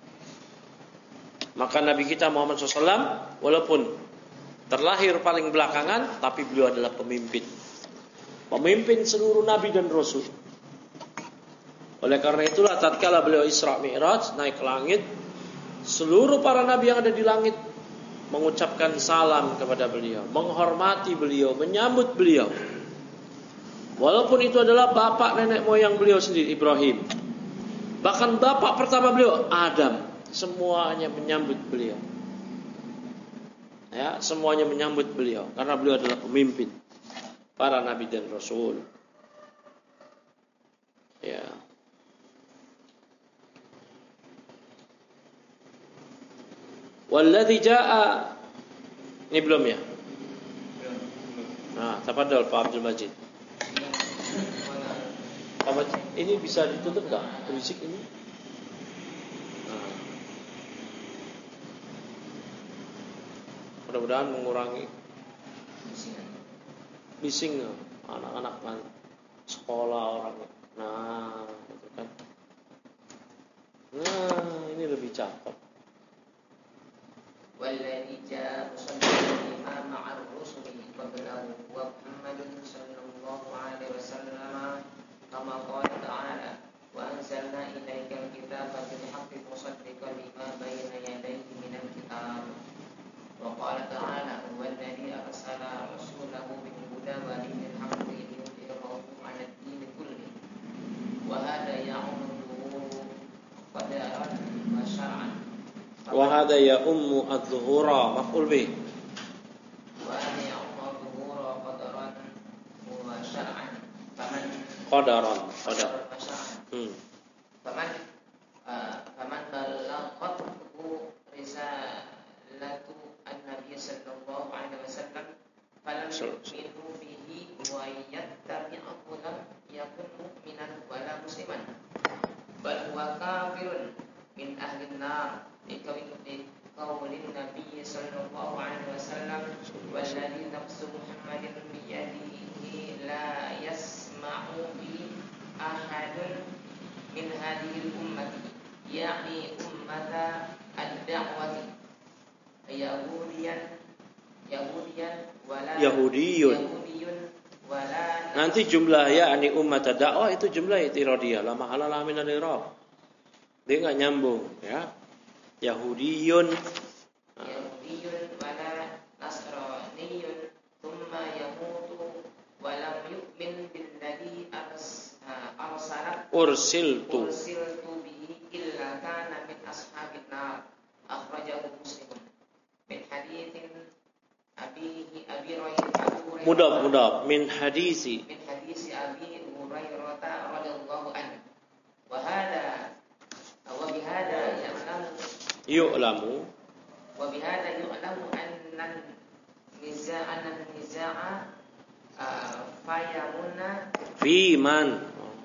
Speaker 1: Maka Nabi kita Muhammad shallallahu alaihi wasallam walaupun terlahir paling belakangan, tapi beliau adalah pemimpin. Pemimpin seluruh nabi dan rasul. Oleh karena itulah tatkala beliau Isra Mi'raj, naik ke langit, seluruh para nabi yang ada di langit mengucapkan salam kepada beliau, menghormati beliau, menyambut beliau. Walaupun itu adalah bapak nenek moyang beliau sendiri, Ibrahim. Bahkan bapak pertama beliau, Adam. Semuanya menyambut beliau. Ya, semuanya menyambut beliau karena beliau adalah pemimpin para nabi dan rasul. Ya. Walladzi jaa, ini belum ya? Nah, tafadhol Pak Abdul Majid. Apa ini bisa ditutup enggak? Berisik ini. Nah. Mudah-mudahan mengurangi bising anak-anak kan sekolah orang. Nah, gitu kan. Nah, ini lebih cakep.
Speaker 3: والذي جاء مصدقا لما مع الرسل قبله ومحمد صلى الله عليه وسلم كما قال تعالى وأنزلنا إليك الكتاب بالحق مصدقا لما بين يديه من الكتاب وقال تعالى هو الذي أرسل رسوله بالهدى ودين الحق ليظهره على الدين كله وهذا يعم الظهور قدرا وشرعا.
Speaker 1: Wa hadha ya ummu adz-zuhura maf'ul bih. qadaran qadar hmm
Speaker 3: faman faman balaghathu risalatu an-nabiy sallallahu alaihi wasallam falam yu'minu bihi wa yattabi'u lam yakun mu'minan wala musliman bal huwa kafirun min ahli an-nar liqaulin nabiy sallallahu alaihi wasallam walladzi nafsu muhammadin bi yadihi la yasma'u bi ahadun min hadhihi ummati yakni ummata ad-da'wati yahudiyan yahudiyan wala
Speaker 1: yahudiyun
Speaker 3: yahudiyun wala
Speaker 1: nanti jumlah yakni ummata dakwah itu jumlah itiradiyah la mahala la min al-i'rab dia enggak nyambung ya yahudiyun
Speaker 3: yahudiyun wala nasraniyun thumma yamutu wa lam yu'min billadhi arsalat
Speaker 1: ursiltu
Speaker 3: ursiltu bihi illa kana min ashabin nar akhrajahu muslimun min haditsin abihi abi Hurairah
Speaker 1: mudab mudab min hadisi
Speaker 3: min hadisi abi Hurairah radhiyallahu anhu wa hada wa bihada ya'lamu
Speaker 1: yu'lamu
Speaker 3: wa bihada yu'lamu annan niza'an niza'a fayamuna
Speaker 1: fi man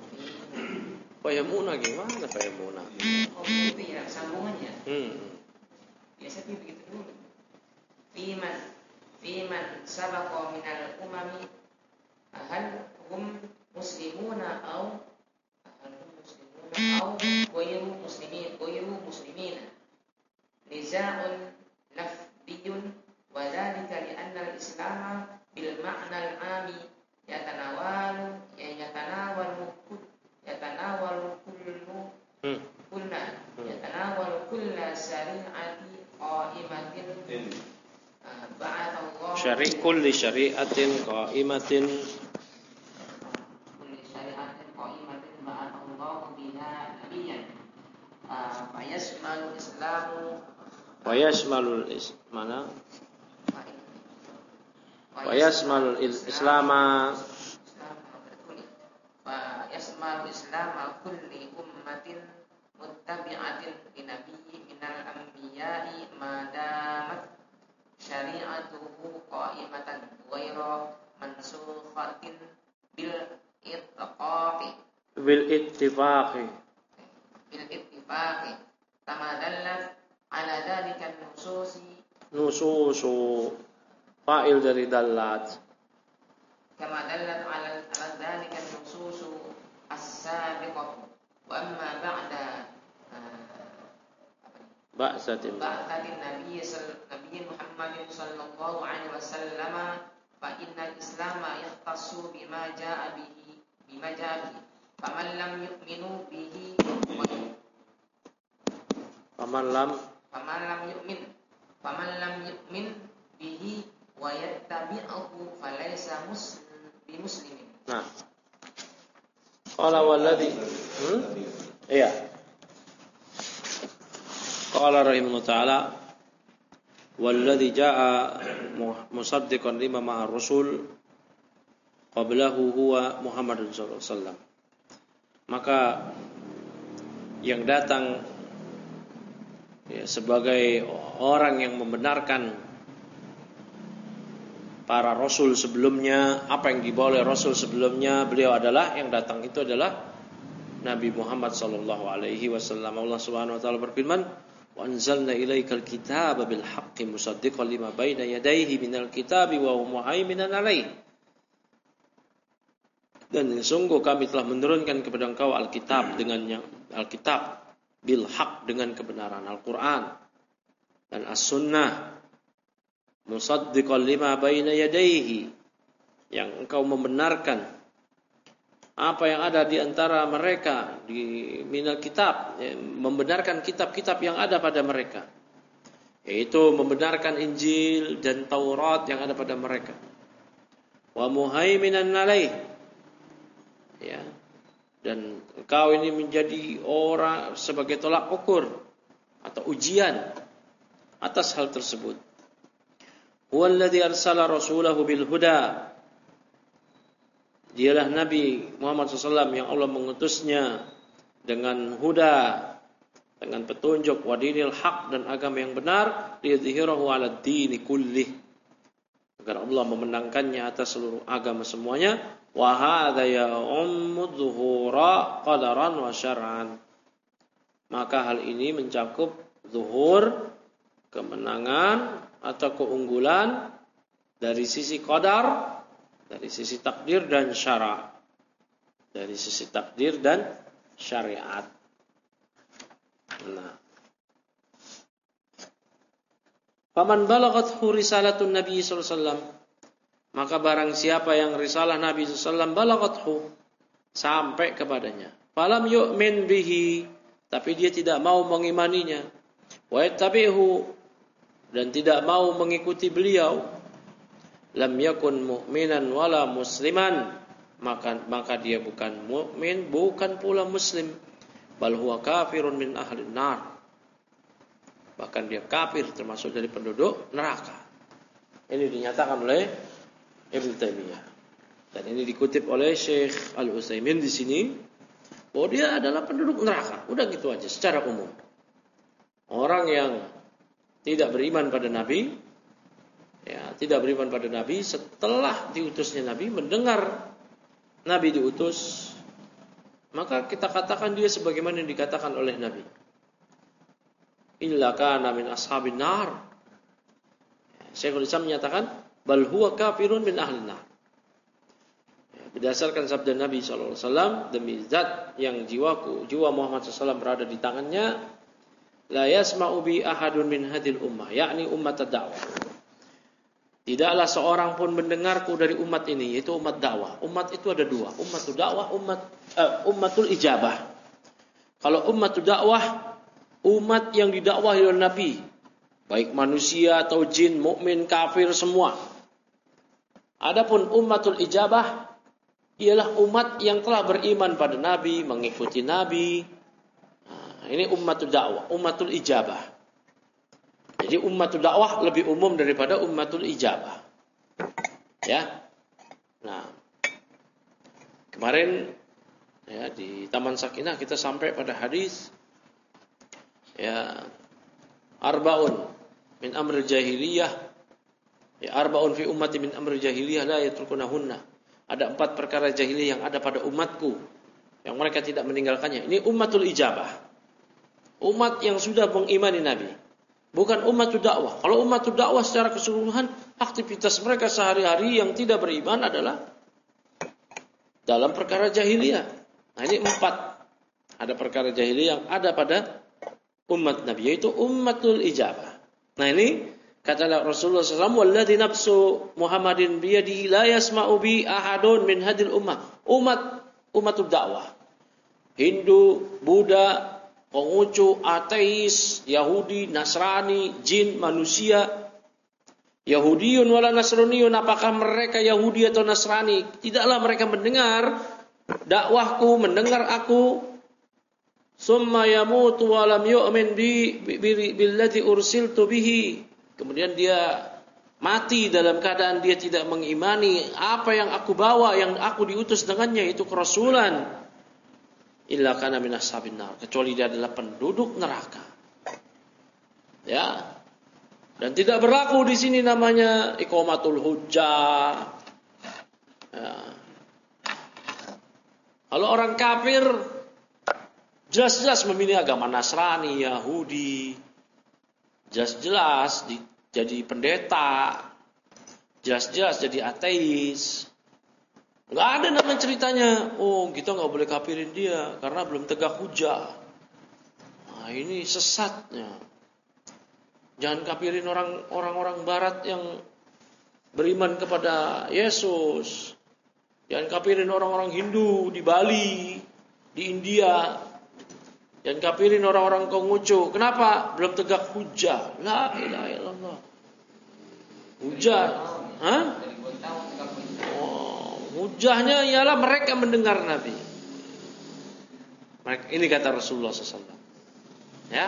Speaker 1: fayamuna gimana fayamuna
Speaker 3: oh itu ya sambungannya
Speaker 1: hmm
Speaker 3: biasanya begitu dulu fiman fiman sabaqa minal umami hal hum muslimuna au hal hum muslimuna au ghairu muslimin ghairu muslimina niza'un lafdiyun wa dhalika li anna al-islam bil ma'na al-'ami yatanawalu yatanawalu yatanawalu kullu
Speaker 1: hmm
Speaker 3: kulna yatanawalu kulla syari'ati qa'imatin ba'athallahu
Speaker 1: syari' kulli syari'atin qa'imatin
Speaker 3: kulli syari'atin qa'imatin ba'athallahu biha nabiyyan fa yashmalu islamu
Speaker 1: wa yashmalul is mana wa yashmalul islama
Speaker 3: fa yashmalu islama kulli ummatin muttabi'atin li nabiyyi minal anbiya'i ma damat syari'atuhu qa'imatan ghairu mansukhatin bil ittifaqi
Speaker 1: bil ittifaqi
Speaker 3: bil ittifaqi kama dallat ala dhalika nususi
Speaker 1: nususu fa'il dari dallat
Speaker 3: kama dallat ala ala dhalika nususu as-sabiqah wa amma ba'da
Speaker 1: ba'satin
Speaker 3: ba'datin nabiy nabiy Muhammad sallallahu alaihi wasallam fa innal islam yahtassu bima jaa bihi bima jaa bihi faman lam yu'minu bihi
Speaker 1: faman lam
Speaker 3: faman lam yu'min faman lam yu'min bihi wa yattabi'uhu falaysa muslim bi muslimin.
Speaker 1: Nah, qala walladhi hmm? iya qala rahimahullah ta'ala walladhi jaa musaddiqan lima ma'ar rasul qablahu huwa Muhammadun sallallahu alaihi wasallam. Maka yang datang ya, sebagai orang yang membenarkan para rasul sebelumnya, apa yang dibawa oleh rasul sebelumnya, beliau adalah yang datang itu adalah Nabi Muhammad sallallahu alaihi wasallam. Allah Subhanahu wa taala berfirman, "Wa anzalna ilaikal kitaba bil haqqi musaddiqan lima baina yadayhi minal kitabi wa huwa muhaiminan alaihi." Dan sungguh kami telah menurunkan kepada engkau Alkitab dengannya, Alkitab bil haq dengan kebenaran, Al-Qur'an dan As-Sunnah, musaddiqan lima baina yadayhi, yang engkau membenarkan apa yang ada di antara mereka di minal kitab, ya, membenarkan kitab-kitab yang ada pada mereka, yaitu membenarkan Injil dan Taurat yang ada pada mereka. Wa muhaiminan alaih, ya, dan engkau ini menjadi orang sebagai tolak ukur atau ujian atas hal tersebut. Huwallazi arsala rasulahu bil huda, Dialah Nabi Muhammad shallallahu alaihi wasallam yang Allah mengutusnya dengan huda, dengan petunjuk, wa dinil haq, dan agama yang benar, liyudhhirahu 'ala dini kullih, agar Allah memenangkannya atas seluruh agama semuanya. Wa hadza ya'ummu dhuhura qadaran wa syar'an. Maka hal ini mencakup zuhur, kemenangan atau keunggulan dari sisi qadar, dari sisi takdir dan syara. Dari sisi takdir dan syariat. Nah. Faman balaghathu risalatun Nabi sallallahu alaihi wasallam, maka barang siapa yang risalah Nabi sallallahu alaihi wasallam balaghathu, sampai kepadanya, falam yu'min bihi, tapi dia tidak mau mengimaninya, wa yattabi'hu, dan tidak mau mengikuti beliau, lam yakun mu'minan wala musliman, maka maka dia bukan mukmin, bukan pula muslim, bal huwa kafirun min ahli nar, bahkan dia kafir, termasuk dari penduduk neraka. Ini dinyatakan oleh Ibnu Taimiyah, dan ini dikutip oleh Syekh Al-Utsaimin di sini, bahwa dia adalah penduduk neraka. Udah gitu aja secara umum. Orang yang tidak beriman pada Nabi, ya, tidak beriman pada Nabi setelah diutusnya Nabi, mendengar Nabi diutus, maka kita katakan dia sebagaimana yang dikatakan oleh Nabi. Illa kana min ashabin nar. Syekhul Islam menyatakan bal huwa kafirun min ahli nar. Berdasarkan sabda Nabi sallallahu alaihi wasallam, demi zat yang jiwaku, jiwa Muhammad sallallahu alaihi wasallam berada di tangannya, la yasma'u bi ahadun min hadhil ummah, yakni ummat ad-da'wah. Tidaklah seorang pun mendengarku dari umat ini, yaitu umat dakwah. Umat itu ada dua, ummatul dakwah, umat uh, ummatul ijabah. Kalau ummatul dakwah, umat yang didakwahi oleh Nabi, baik manusia atau jin, mukmin, kafir, semua. Adapun ummatul ijabah ialah umat yang telah beriman pada Nabi, mengikuti Nabi. Nah, ini ummatul dakwah, ummatul ijabah. Jadi ummatul dakwah lebih umum daripada ummatul ijabah. Ya. Nah, kemarin ya di Taman Sakinah kita sampai pada hadis ya arbaun min amril jahiliyah, ya arbaun fi ummati min amril jahiliyah la yatrukunahunna. Ada empat perkara jahiliyah yang ada pada umatku yang mereka tidak meninggalkannya. Ini ummatul ijabah, umat yang sudah mengimani Nabi, bukan ummatul dakwah. Kalau ummatul dakwah secara keseluruhan, aktivitas mereka sehari-hari yang tidak beriman adalah dalam perkara jahiliyah. Nah, ini empat. Ada perkara jahiliyah yang ada pada umat Nabi, yaitu ummatul ijabah. Nah, ini kata Rasulullah sallallahu alaihi wasallam, "Walladzi nafsu Muhammadin biyadihi la yasma'u bi ahadun min hadil ummah." Umat umatul dakwah. Hindu, Buddha, Konghucu, ateis, Yahudi, Nasrani, jin, manusia. Yahudiyun wala Nasraniyun, apakah mereka Yahudi atau Nasrani? Tidaklah mereka mendengar dakwahku, mendengar aku, summa yamutu wa lam yu'min bi billadzi ursiltu bihi. Kemudian dia mati dalam keadaan dia tidak mengimani apa yang aku bawa, yang aku diutus dengannya, itu kerasulan. Illa kana min ashabin nar, kecuali dia adalah penduduk neraka. Ya. Dan tidak berlaku di sini namanya iqamatul hujjah. Ya. Kalau orang kafir jelas-jelas memilih agama Nasrani, Yahudi, jelas-jelas jadi pendeta, jelas-jelas jadi ateis. Nggak ada namanya ceritanya, oh kita nggak boleh kafirin dia karena belum tegak hujah. Nah, ini sesatnya. Jangan kafirin orang orang-orang Barat yang beriman kepada Yesus. Jangan kafirin orang-orang Hindu di Bali, di India. Jangan kafirin orang-orang Konghucu. Kenapa? Belum tegak hujah. La ilaha illallah. Hujah, hah? Oh, hujahnya ialah mereka mendengar Nabi. Ini kata Rasulullah sallallahu alaihi wasallam. Ya,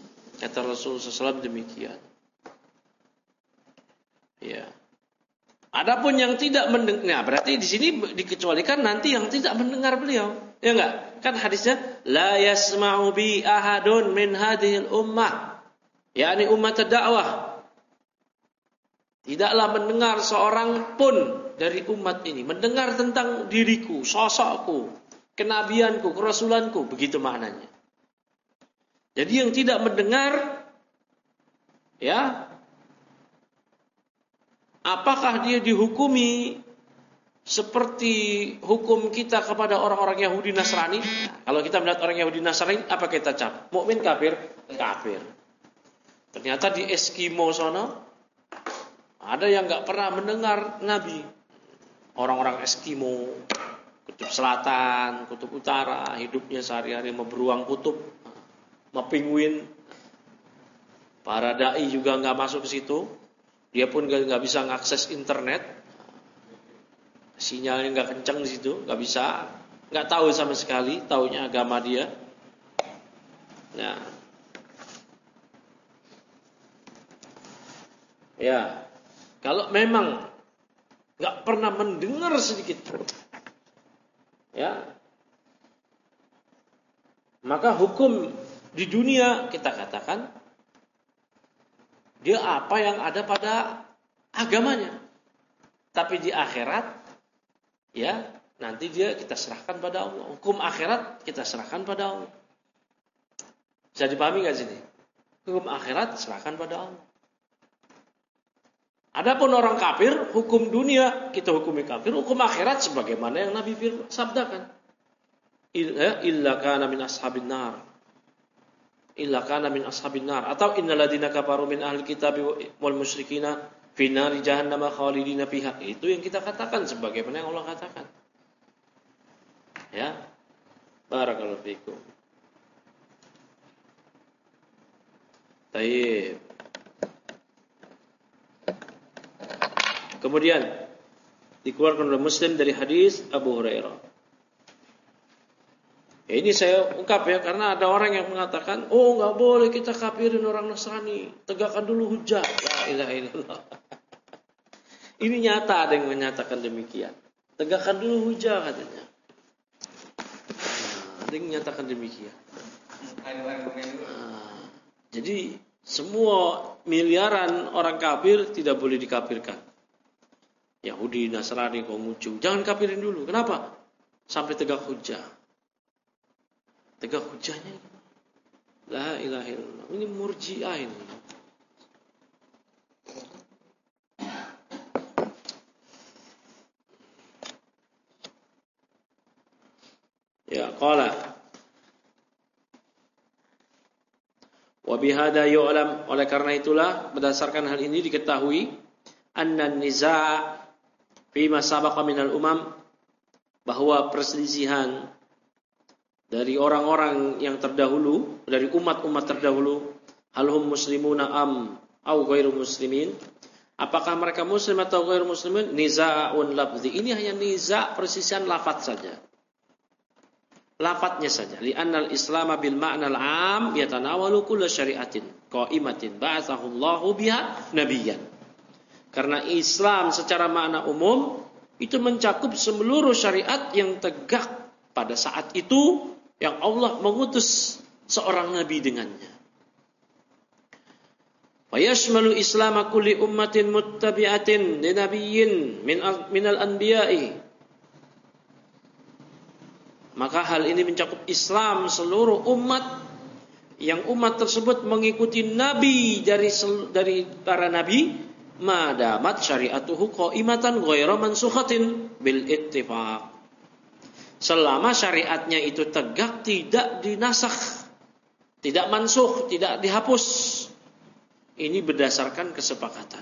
Speaker 1: kata Rasulullah sallallahu alaihi wasallam demikian. Ya. Adapun yang tidak mendengar, nah berarti di sini dikecualikan nanti yang tidak mendengar beliau, ya enggak? Kan hadisnya la yasma'u bi ahadun min hadhil ummah, yakni umat dakwah. Tidaklah mendengar seorang pun dari umat ini mendengar tentang diriku, sosokku, kenabianku, kerasulanku, begitu maknanya. Jadi yang tidak mendengar, ya, apakah dia dihukumi seperti hukum kita kepada orang-orang Yahudi Nasrani? Nah, kalau kita melihat orang Yahudi Nasrani, apa kita cap? Mukmin kafir? Kafir. Ternyata di Eskimo sono ada yang nggak pernah mendengar Nabi. Orang-orang Eskimo, kutub selatan, kutub utara, hidupnya sehari-hari sama beruang kutub, sama penguin. Para dai juga nggak masuk ke situ. Dia pun nggak bisa mengakses internet, sinyalnya nggak kencang di situ, nggak bisa, nggak tahu sama sekali, taunya agama dia. Nah, ya, kalau memang nggak pernah mendengar sedikit, ya, maka hukum di dunia kita katakan dia apa yang ada pada agamanya. Tapi di akhirat, ya, nanti dia kita serahkan pada Allah. Hukum akhirat kita serahkan pada Allah. Bisa dipahami nggak sini? Hukum akhirat serahkan pada Allah. Adapun orang kafir, hukum dunia kita hukumi kafir, hukum akhirat sebagaimana yang Nabi Firman sabdakan. Illa kana min ashabin nar. Illa kana min ashabin nar, atau innal ladzina kafaru min ahli kitab wal musyrikina fi nari jahannam khalidina fiha. Itu yang kita katakan sebagaimana yang Allah katakan. Ya. Barakallahu fikum. Baik. Kemudian dikeluarkan oleh Muslim dari hadis Abu Hurairah. Ya, ini saya ungkap ya, karena ada orang yang mengatakan, oh nggak boleh kita kafirin orang Nasrani, tegakkan dulu hujah. La ilaha illallah. Ini nyata ada yang menyatakan demikian. Tegakkan dulu hujah katanya. Nah, ada yang menyatakan demikian. Nah, jadi semua miliaran orang kafir tidak boleh dikafirkan. Yahudi, Nasrani, Konghucu, jangan kafirin dulu. Kenapa? Sampai tegak hujah. Tegak hujahnya. La ilaha illallah. Ini murji'ah ini. Ya, qala. Wa bihada yu'lam, oleh karena itulah berdasarkan hal ini diketahui anna niza' fi ma sabaqa minal umam, bahwa perselisihan dari orang-orang yang terdahulu, dari umat-umat terdahulu, halhum muslimuna am au ghairu muslimin, apakah mereka muslim atau ghairu muslimin, niza'un lafzi. Ini hanya niza' perselisihan lafaz saja. Lafadznya saja. Li'annal islama bil ma'nal 'am yatanawalu kulla syari'atin qa'imatin ba'athahu Allahu biha nabiyyan. Karena Islam secara makna umum itu mencakup seluruh syariat yang tegak pada saat itu yang Allah mengutus seorang nabi dengannya. Wa yashmalu islama kulli ummatin muttabi'atin li nabiyyin min minal anbiya'i. Maka hal ini mencakup Islam seluruh umat yang umat tersebut mengikuti nabi dari dari para nabi, madamat syariatuhu qaimatan ghairu mansukhatin bil ittifaq. Selama syariatnya itu tegak, tidak dinasakh, tidak mansukh, tidak dihapus. Ini berdasarkan kesepakatan.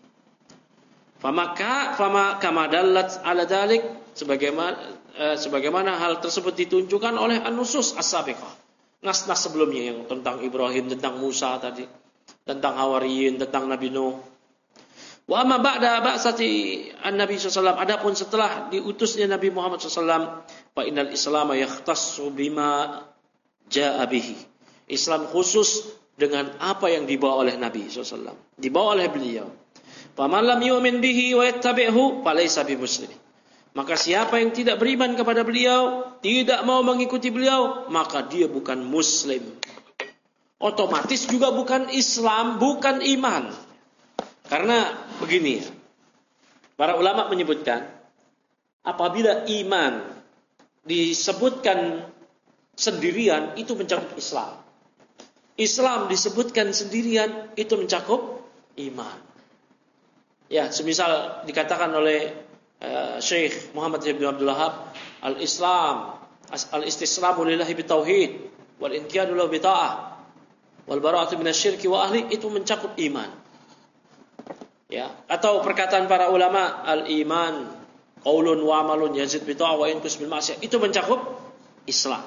Speaker 1: Famaka fama kama dallat ala dalik, sebagaimana eh, sebagaimana hal tersebut ditunjukkan oleh an-nusus as-sabiqah. Nas-nas sebelumnya yang tentang Ibrahim, tentang Musa tadi, tentang Hawariyin, tentang Nabi Nuh. Wa amma ba'da ba'sati an-nabi sallallahu alaihi wasallam, adapun setelah diutusnya Nabi Muhammad sallallahu alaihi wasallam, fa innal islama yakhtassu bima jaa bihi. Islam khusus dengan apa yang dibawa oleh Nabi sallallahu alaihi wasallam, dibawa oleh beliau. Faman lam yu'min bihi wa yattabi'hu falaysa bimuslim. Maka siapa yang tidak beriman kepada beliau, tidak mau mengikuti beliau, maka dia bukan muslim. Otomatis juga bukan Islam, bukan iman. Karena begini ya, para ulama menyebutkan, apabila iman disebutkan sendirian, itu mencakup Islam. Islam disebutkan sendirian, itu mencakup iman. Ya, semisal dikatakan oleh Uh, Syekh Muhammad bin Abdul Wahhab, al-Islam, al-istislamu lillahi bitauhid, wal inqiyadu lahu bita'ah, wal bara'atu minasyirki wa ahli, itu mencakup iman. Ya, atau perkataan para ulama, al-iman qaulun wa amalun yazid bita'ah wa yanqus bil ma'siyah, itu mencakup Islam.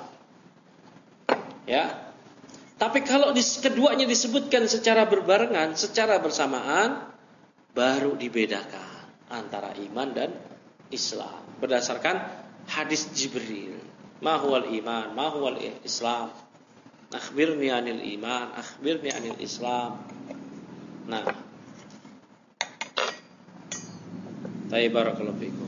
Speaker 1: Ya. Tapi kalau keduanya disebutkan secara berbarengan, secara bersamaan, baru dibedakan antara iman dan Islam berdasarkan hadis Jibril. Ma huwal iman, ma huwal Islam? Akhbirni anil iman, akhbirni anil Islam. Nah, tayyib, barakallahu fikum.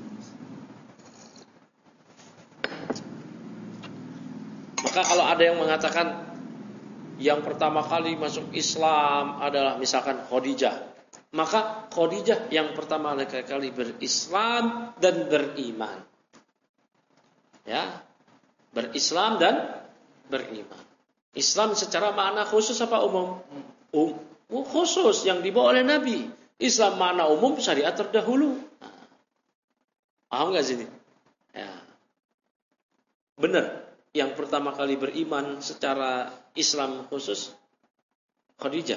Speaker 1: Maka kalau ada yang mengatakan yang pertama kali masuk Islam adalah misalkan Khadijah, maka Khadijah yang pertama kali berislam dan beriman. Ya, berislam dan beriman. Islam secara makna khusus apa umum? Um, khusus yang dibawa oleh Nabi. Islam makna umum, syariat terdahulu. Nah, paham nggak sini? Ya, benar. Yang pertama kali beriman secara Islam khusus Khadijah.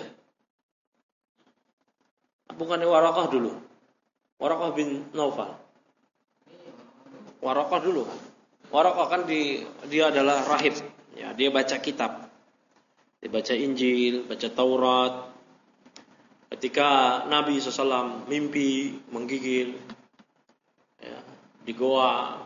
Speaker 1: Bukan Waraqah dulu. Waraqah bin Naufal. Waraqah dulu kan. Waraqah kan di, dia adalah rahib. Ya, dia baca kitab. Dia baca Injil, baca Taurat. Ketika Nabi shallallahu alaihi wasallam mimpi menggigil, ya, di goa,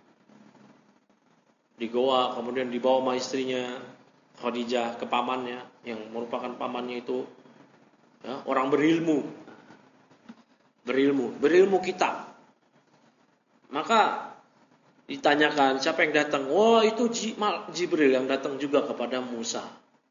Speaker 1: di goa, kemudian dibawa sama istrinya Khadijah ke pamannya, yang merupakan pamannya itu ya, orang berilmu. Berilmu, berilmu kitab. Maka ditanyakan siapa yang datang? Wah, itu Jibril yang datang juga kepada Musa.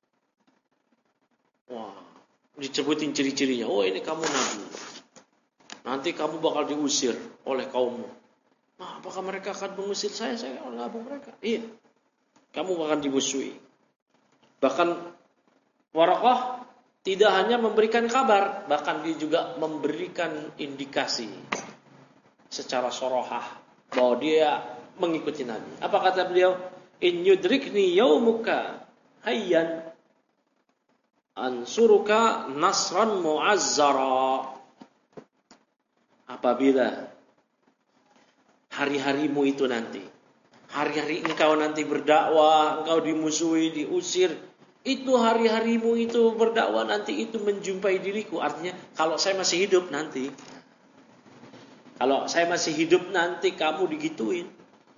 Speaker 1: Wah, disebutin ciri-cirinya. Oh, ini kamu nabi. Nanti kamu bakal diusir oleh kaummu. Nah, apakah mereka akan mengusir saya? Saya akan ngabung mereka. Iya. Kamu akan dimusuhi. Bahkan Waraqah tidak hanya memberikan kabar, bahkan dia juga memberikan indikasi secara sorohah bahwa dia mengikuti Nabi. Apa kata beliau? In yudrikni yaumuka hayyan ansuruka nasran mu'azzara. Apabila hari-harimu itu nanti, hari-hari engkau nanti berdakwah, engkau dimusuhi, diusir, itu hari-harimu itu berdakwah nanti itu menjumpai diriku. Artinya kalau saya masih hidup nanti, kalau saya masih hidup nanti kamu digituin.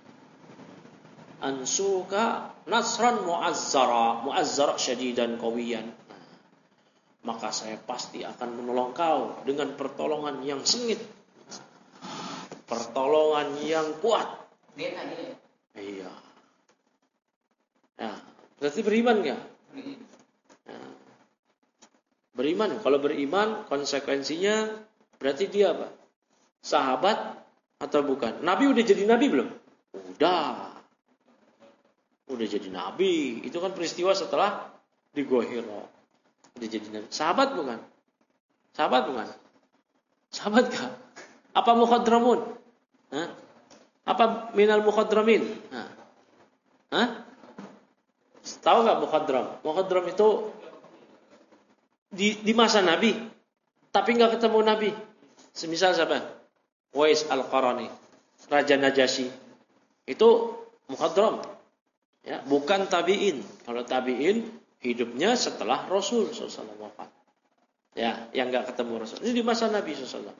Speaker 1: Ansuka nasran mu'azzara, mu'azzara syadidan qawiyan. Maka saya pasti akan menolong kau dengan pertolongan yang sengit, pertolongan yang kuat. Iya. Nah, berarti beriman enggak? Nah, beriman. Kalau beriman konsekuensinya berarti dia apa? Sahabat atau bukan? Nabi udah jadi nabi belum? Udah. Udah jadi nabi. Itu kan peristiwa setelah di Gua Hira. Udah jadi nabi. Sahabat bukan? Sahabat bukan? Sahabat kah? Apa mukhadramun? Hah? Apa minal mukhadramin? Hah? Hah? Tahu nggak mukhadram? Mukhadram itu di, di masa Nabi, tapi nggak ketemu Nabi. Semisal siapa? Wais Al-Qarani, Raja Najasyi. Itu mukhadram. Ya, bukan tabi'in. Kalau tabi'in hidupnya setelah Rasul sallallahu alaihi wasallam wafat. Ya, yang nggak ketemu Rasul. Ini di masa Nabi sallallahu alaihi wasallam.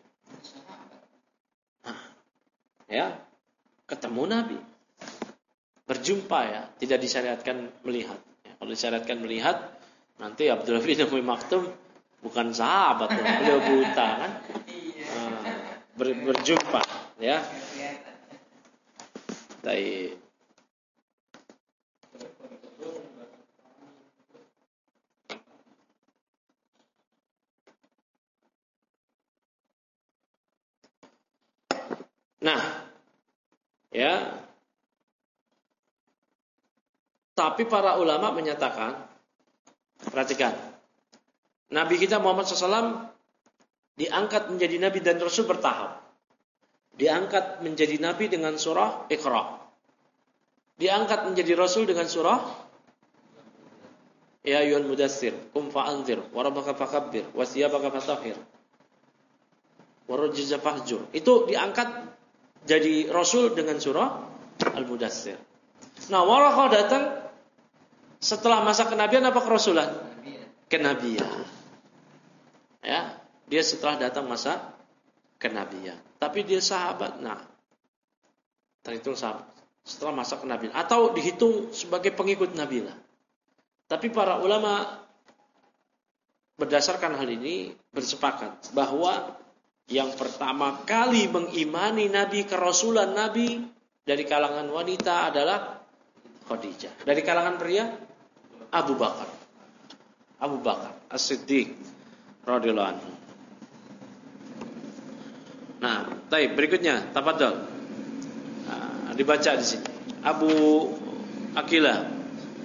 Speaker 1: Nah, ya, ketemu Nabi. Berjumpa ya, tidak disyariatkan melihat. Ya, kalau disyariatkan melihat, nanti Abdullah bin Umi Maktum Bukan sahabat, beliau buta kan. Nah, ber, berjumpa ya. Baik. Nah, ya. Tapi para ulama menyatakan, perhatikan, Nabi kita Muhammad shallallahu alaihi wasallam diangkat menjadi Nabi dan Rasul bertahap. Diangkat menjadi Nabi dengan surah Iqra. Diangkat menjadi Rasul dengan surah Ya ayyuhal mudaththir qum fa'anzir wa rabbaka fakabbir wa thiyabaka fatahhir wa rujza fahjur. Itu diangkat jadi Rasul dengan surah Al-Mudaththir. Nah, Waraqah datang setelah masa kenabian apa kerasulan? Kenabian. Ya, dia setelah datang masa kenabian. Tapi dia sahabat, nah, terhitung sahabat setelah masa kenabian atau dihitung sebagai pengikut Nabi lah. Tapi para ulama berdasarkan hal ini bersepakat bahwa yang pertama kali mengimani Nabi, kerasulan Nabi dari kalangan wanita adalah Khadijah. Dari kalangan pria Abu Bakar. Abu Bakar As-Siddiq radhiyallahu anhu. Nah, baik, berikutnya tafadhol. Nah, dibaca di sini. Abu Aqilah.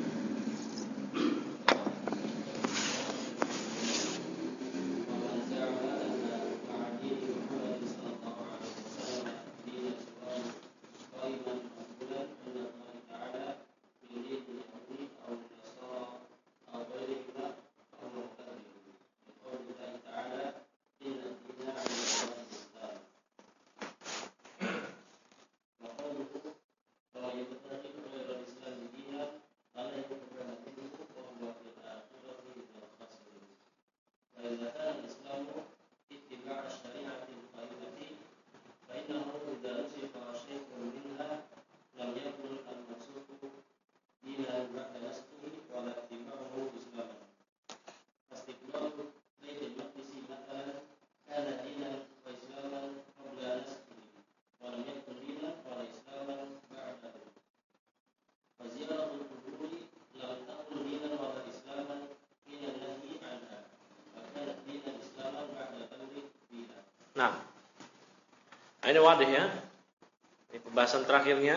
Speaker 1: Nah, ini wadah ya. Ini pembahasan terakhirnya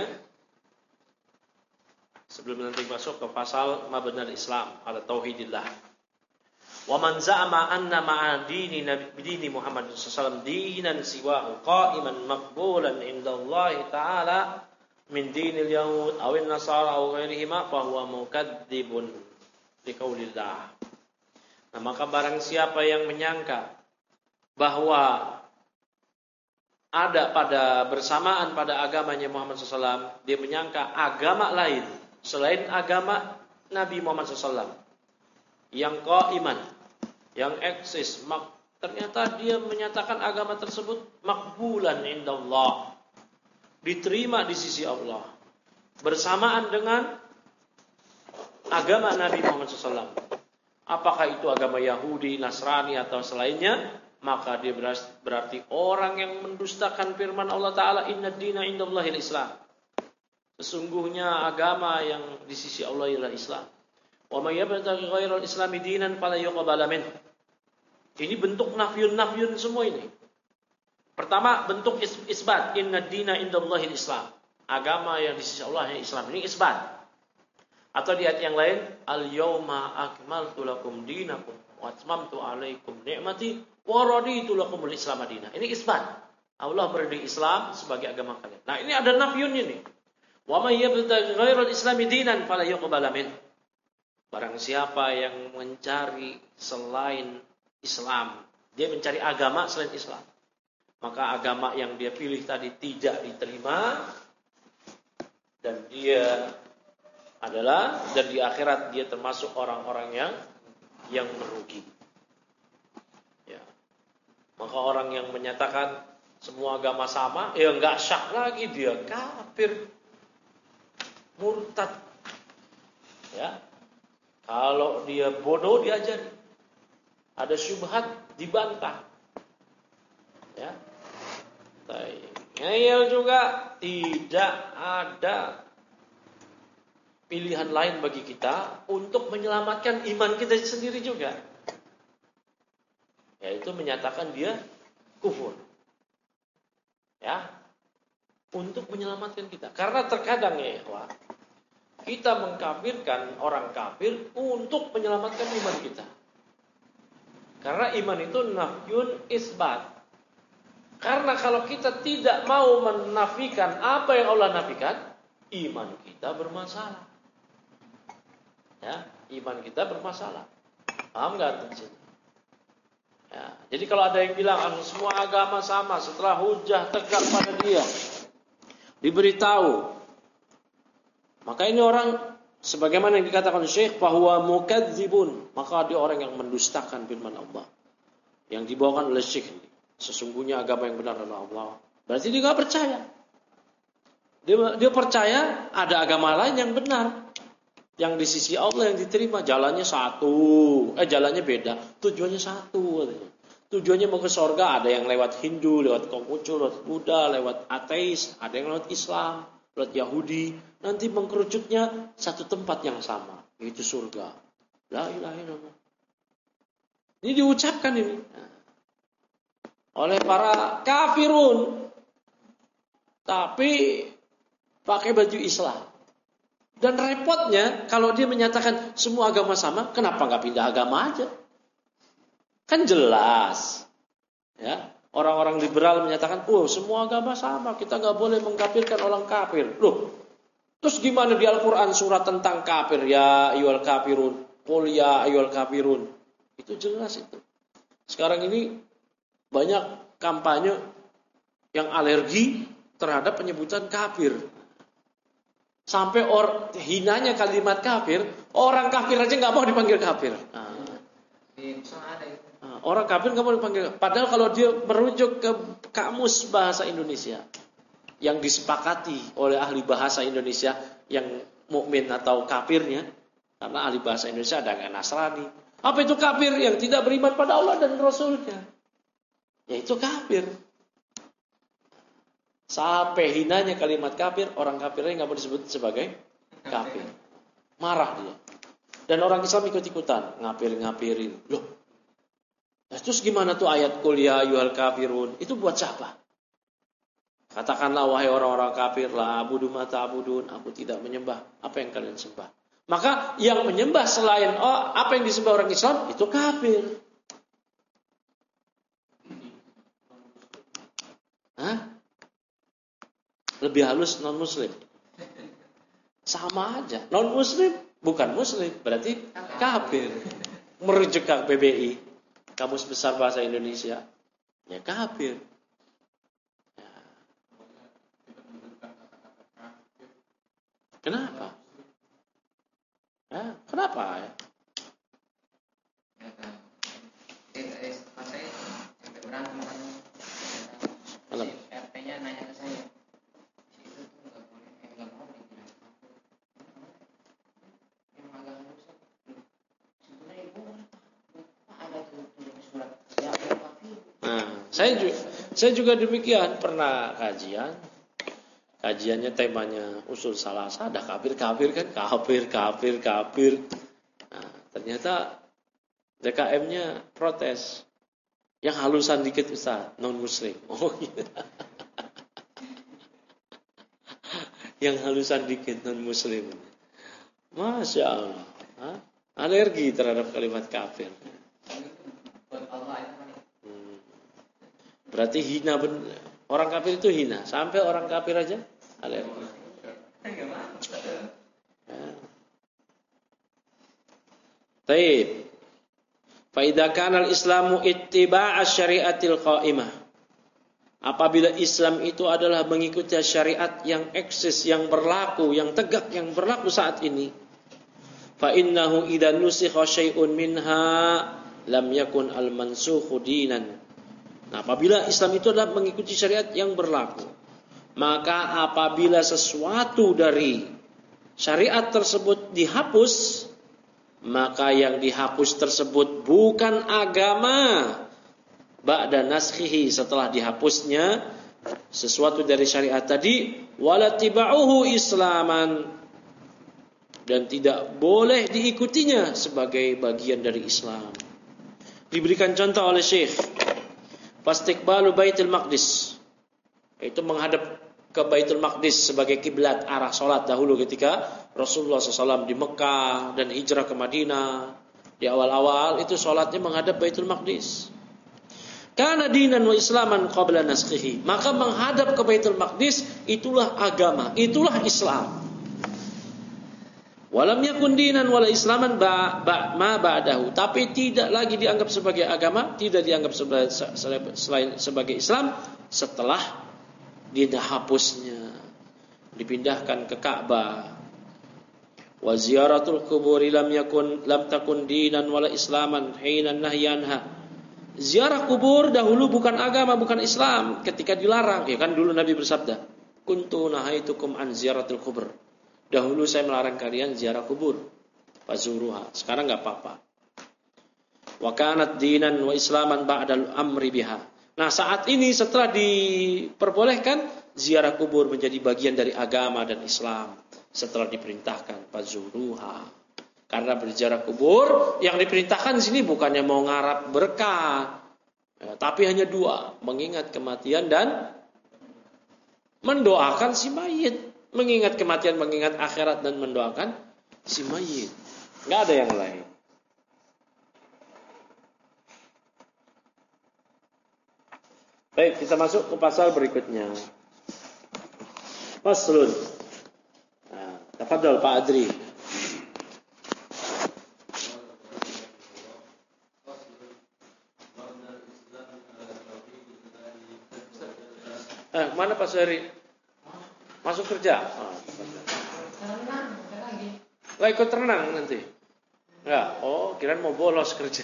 Speaker 1: sebelum nanti masuk ke pasal mabnal Islam ala tauhidillah. Wa man za'ama anna ma'a dini nabi dini Muhammad sallallahu alaihi wasallam dinan siwahu qa'iman maqbulan indallahi ta'ala min dinil yahud aw an-nasara aw ghairihima fa huwa mukadzibun liqaulillah. Nah, maka barang siapa yang menyangka bahwa ada pada bersamaan pada agamanya Muhammad shallallahu alaihi wasallam, dia menyangka agama lain selain agama Nabi Muhammad shallallahu alaihi wasallam yang qaiman, yang eksis, mak, ternyata dia menyatakan agama tersebut makbulan indallah, diterima di sisi Allah bersamaan dengan agama Nabi Muhammad shallallahu alaihi wasallam. Apakah itu agama Yahudi, Nasrani atau selainnya? Maka dia berarti orang yang mendustakan firman Allah Ta'ala, inna dina indallahil Islam. Sesungguhnya agama yang di sisi Allah ialah Islam. Wa may yabtaghi ghairal islami dinan fala yuqbala minhu. Ini bentuk nafyun-nafyun semua ini. Pertama, bentuk isbat, inna dina indallahil Islam. Agama yang di sisi Allah yang Islam. Ini isbat. Atau di ayat yang lain, al-yawma akmaltu lakum dinakum wa atmamtu alaikum ni'mati wa raditu lakumul Islam madinah. Ini isbat. Allah meridai Islam sebagai agama kalian. Nah, ini ada nafyun ini. Wa may yabtaghi ghairal islami dinan fala yuqbala min. Barang siapa yang mencari selain Islam, dia mencari agama selain Islam, maka agama yang dia pilih tadi tidak diterima dan dia adalah dan di akhirat dia termasuk orang-orang yang yang merugi. Ya. Maka orang yang menyatakan semua agama sama, ya enggak syak lagi, dia kafir, murtad. Ya. Kalau dia bodoh diajari. Ada syubhat dibantah. Ya. Ngeyel juga tidak ada pilihan lain bagi kita untuk menyelamatkan iman kita sendiri juga. Yaitu menyatakan dia kufur. Ya. Untuk menyelamatkan kita. Karena terkadang ya ikhwah, kita mengkafirkan orang kafir untuk menyelamatkan iman kita. Karena iman itu nafyun isbat. Karena kalau kita tidak mau menafikan apa yang Allah nafikan, iman kita bermasalah. Ya, iman kita bermasalah. Paham nggak tuh? Ya, jadi kalau ada yang bilang semua agama sama, setelah hujah tegak pada dia, diberitahu, maka ini orang sebagaimana yang dikatakan Syekh bahwa mukadzibun, maka dia orang yang mendustakan firman Allah yang dibawakan oleh Syekh ini. Sesungguhnya agama yang benar adalah Allah. Berarti dia nggak percaya. Dia, dia percaya ada agama lain yang benar, yang di sisi Allah yang diterima, jalannya satu, eh jalannya beda, tujuannya satu. Tujuannya mau ke surga, ada yang lewat Hindu, lewat Konghucu, lewat Buddha, lewat ateis, ada yang lewat Islam, lewat Yahudi. Nanti mengkerucutnya satu tempat yang sama, yaitu surga. La ilaha illallah. Ini diucapkan ini oleh para kafirun, tapi pakai baju Islam. Dan repotnya kalau dia menyatakan semua agama sama, kenapa nggak pindah agama aja? Kan jelas, ya. Orang-orang liberal menyatakan, oh semua agama sama, kita nggak boleh mengkafirkan orang kafir. Loh, terus gimana di Al-Quran surat tentang kafir? Ya ayyuhal kafirun, qul ya ayyuhal kafirun. Itu jelas itu. Sekarang ini banyak kampanye yang alergi terhadap penyebutan kafir. Sampai or, hinanya kalimat kafir, orang kafir aja nggak mau dipanggil kafir. Nah, nah, orang kafir nggak mau dipanggil. Padahal kalau dia merujuk ke kamus bahasa Indonesia yang disepakati oleh ahli bahasa Indonesia yang mukmin atau kafirnya, karena ahli bahasa Indonesia ada yang Nasrani. Apa itu kafir? Yang tidak beriman pada Allah dan Rasulnya. Yaitu kafir. Sampai hinanya kalimat kafir, orang kafirnya nggak mau disebut sebagai kafir. Marah dia. Dan orang Islam ikut-ikutan ngapir-ngapirin. Loh, nah, terus gimana tuh ayat qul ya ayyuhal kafirun? Itu buat siapa? Katakanlah wahai orang-orang kafir, la abudu ma ta'budun, aku tidak menyembah apa yang kalian sembah. Maka yang menyembah selain oh, apa yang disembah orang Islam itu kafir. Hah? Lebih halus non-muslim. Sama aja. Non-muslim bukan muslim, berarti kafir. Merujuk ke P B I, Kamus Besar Bahasa Indonesia, ya kafir. Ya. Kenapa? Ya, kenapa ya?
Speaker 3: R T-nya nanya ke saya. Itu tuh enggak boleh, enggak mau dibilang kafir. Yang agak rusak. Sebenarnya ibu ada tuh surat ya kafir.
Speaker 1: Nah, saya juga saya juga demikian pernah kajian. Kajiannya temanya usul salasa, ada kafir-kafir kan, kafir, kafir, kafir. Nah, ternyata D K M-nya protes. Yang halusan dikit Ustaz, non-muslim. Oh iya. Yang halusan dikit non-muslim. Masya Allah. Hah? Alergi terhadap kalimat kafir. Hmm. Berarti hina benar. Orang kafir itu hina. Sampai orang kafir aja alergi. Ya. Taib. Fa'idha kanal islamu ittiba'a syariatil qa'imah. Apabila Islam itu adalah mengikuti syariat yang eksis, yang berlaku, yang tegak, yang berlaku saat ini. Fa'innahu idha nusikha syai'un minha lam yakun al-mansukhu dinan. Nah, apabila Islam itu adalah mengikuti syariat yang berlaku, maka apabila sesuatu dari syariat tersebut dihapus, maka yang dihapus tersebut bukan agama ba'da naskhihi, setelah dihapusnya sesuatu dari syariat tadi, walatiba'uhu islaman, dan tidak boleh diikutinya sebagai bagian dari Islam. Diberikan contoh oleh Syekh, fastiqbalu Baitul Maqdis, itu menghadap ke Baitul Maqdis sebagai kiblat arah salat dahulu ketika Rasulullah shallallahu alaihi wasallam di Mekah dan hijrah ke Madinah. Di awal-awal itu salatnya menghadap Baitul Maqdis. Kana dinan wa islaman qabla naskhihi, maka menghadap ke Baitul Maqdis itulah agama, itulah Islam. Walam yakun dinan wala islaman ba, ba, ma ba'dahu, tapi tidak lagi dianggap sebagai agama, tidak dianggap sebagai, selain sebagai Islam setelah dihapusnya, dipindahkan ke Ka'bah. Wa ziyaratul quburi lam yakun lam takun dinan wala islaman hina nahyanha. Ziarah kubur dahulu bukan agama, bukan Islam ketika dilarang. Ya kan dulu Nabi bersabda, kuntu nahaitukum an ziyaratul kubur. Dahulu saya melarang kalian ziarah kubur. Fazuruha. Sekarang enggak apa-apa. Wa kanat dinan wa islaman ba'dal amri biha. Nah, saat ini setelah diperbolehkan, ziarah kubur menjadi bagian dari agama dan Islam setelah diperintahkan fazuruha. Karena berziarah kubur yang diperintahkan di sini bukannya mau ngarap berkah, ya, tapi hanya dua, mengingat kematian dan mendoakan si mayit. Mengingat kematian, mengingat akhirat, dan mendoakan si mayit. Nggak ada yang lain. Baik, kita masuk ke pasal berikutnya. Faslun. Nah, tafadhol Pak Adri. Eh, mana Pak Seri? Masuk kerja? Oh, lah ikut renang nanti? Enggak? Oh, kirain mau bolos kerja.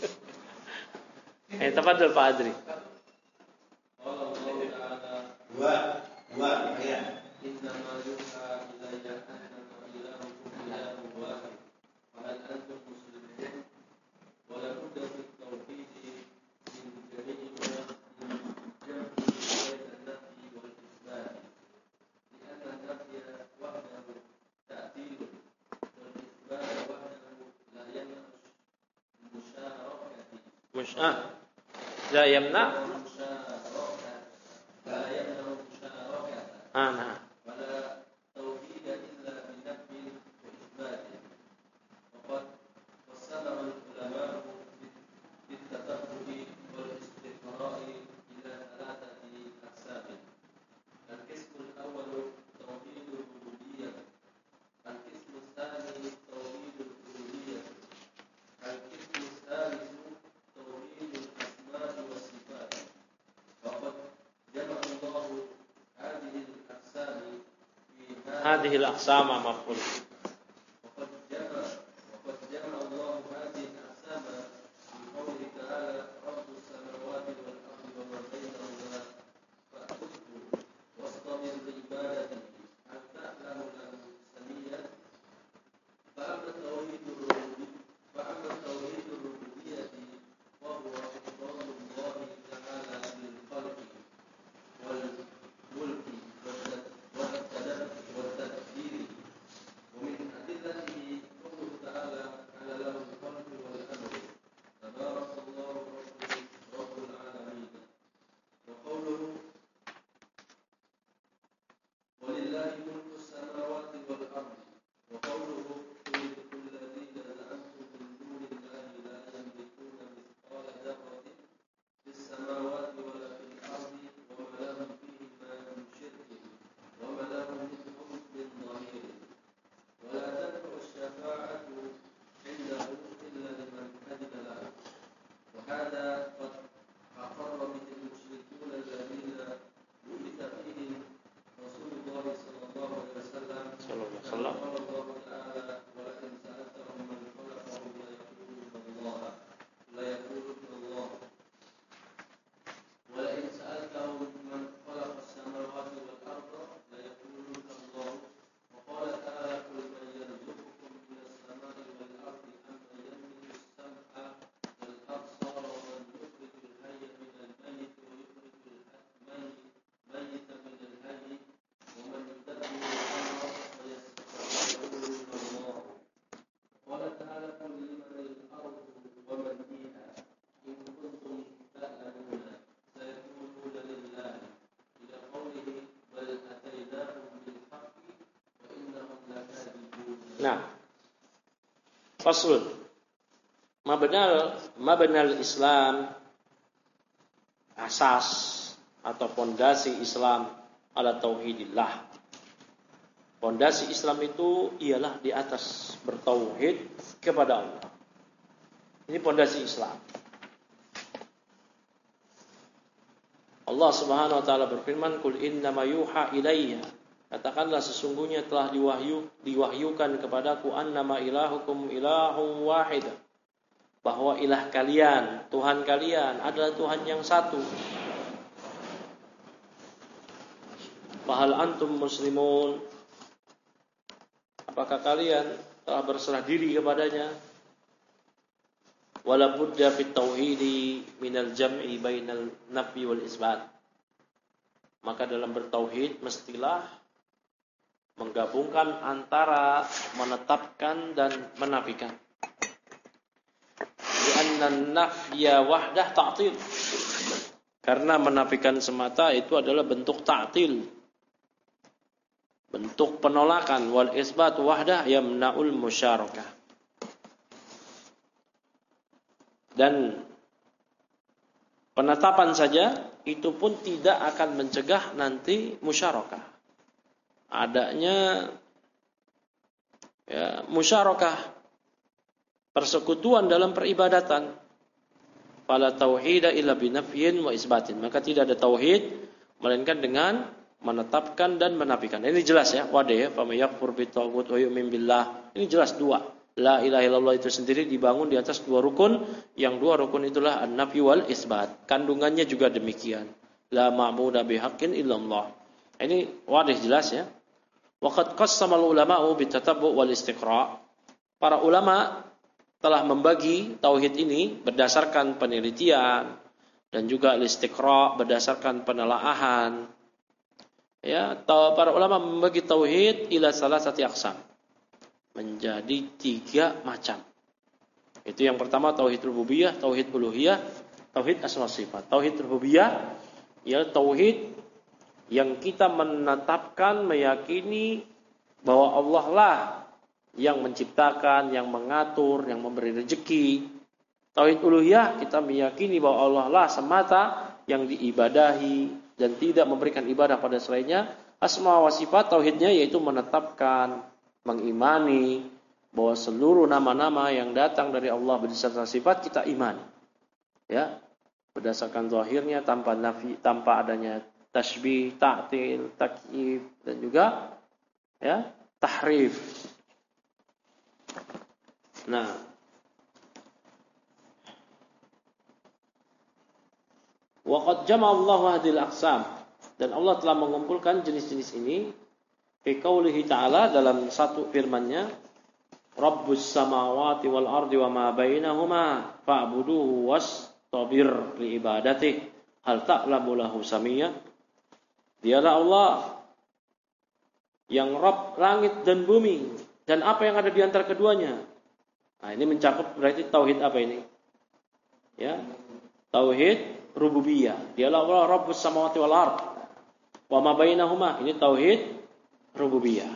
Speaker 1: Eh, tafadhol Pak Adri.
Speaker 4: Dua, dua, ya.
Speaker 1: Ah, la yamna. Ah, nah. هذه الأقسام مفعول.
Speaker 4: وقد جمع وقد جمع الله هذه الأقسام في قوله تعالى رب السماوات والأرض وما بينهما فاعبده واصطبر لعبادته هل تعلم له سميا. فأما التوحيد الربوبية فأما التوحيد الربوبية وهو إفراد الله تعالى بالخلق والملك والتدبير
Speaker 1: Nah, faslun. Mabnal mabnal Islam, asas atau fondasi Islam ala tauhidillah. Fondasi Islam itu ialah di atas bertauhid kepada Allah. Ini fondasi Islam. Allah Subhanahu wa taala berfirman, "Qul innama yuha ilayya." Katakanlah sesungguhnya telah diwahyu diwahyukan kepadaku annama ilahukum ilahun wahid. Bahwa ilah kalian, Tuhan kalian adalah Tuhan yang satu. Fahal antum muslimun? Apakah kalian telah berserah diri kepadanya? Wala budda fit tauhidi minal jam'i bainal nafi wal isbat. Maka dalam bertauhid mestilah menggabungkan antara menetapkan dan menafikan. Li'anna an-nafya wahdah ta'til. Karena menafikan semata itu adalah bentuk ta'til. Bentuk penolakan. Wal isbat wahdah yamna'ul musyarakah. Dan penetapan saja itu pun tidak akan mencegah nanti musyarakah. Adanya ya, musyarakah, persekutuan dalam peribadatan. Fala tauhida illa binafyin wa isbatin. Maka tidak ada tauhid melainkan dengan menetapkan dan menafikan. Ini jelas ya, wadah ya, faman yakfur bitaghut wa yu'min billah. Ini jelas dua. La ilaha illallah itu sendiri dibangun di atas dua rukun, yang dua rukun itulah an-nafy wal isbat. Kandungannya juga demikian. La ma'budu bihaqqin illallah. Ini wadah jelas ya. Waqad qassama al-ulama'u bitatabbu' wal istiqra'. Para ulama telah membagi tauhid ini berdasarkan penelitian dan juga al-istiqra' berdasarkan penelaahan. Ya, para ulama membagi tauhid ila salasati aqsam. Menjadi tiga macam. Itu yang pertama tauhid rububiyah, tauhid uluhiyah, tauhid asma sifat. Tauhid rububiyah ialah tauhid yang kita menetapkan, meyakini bahwa Allah lah yang menciptakan, yang mengatur, yang memberi rezeki. Tauhid uluhiyah kita meyakini bahwa Allah lah semata yang diibadahi dan tidak memberikan ibadah pada selainnya. Asma wa sifat tauhidnya yaitu menetapkan, mengimani bahwa seluruh nama-nama yang datang dari Allah berdasarkan sifat kita imani. Ya, berdasarkan zahirnya tanpa nafi, tanpa adanya tasbih, ta'til, takyif dan juga ya, tahrif. Nah, waqad jama'a Allahu hadhil aqsam, dan Allah telah mengumpulkan jenis-jenis ini fi qaulihi ta'ala dalam satu firman-Nya, Rabbus samawati wal ardi wa ma bainahuma fa'buduhu wastabir li ibadatihi hal ta'lamu lahu samiyya. Dialah Allah yang Rabb langit dan bumi dan apa yang ada di antara keduanya. Nah, ini mencakup berarti tauhid apa ini? Ya, tauhid rububiyah. Dialah Allah Rabbus samawati wal ardi wa ma bainahuma. Ini tauhid rububiyah.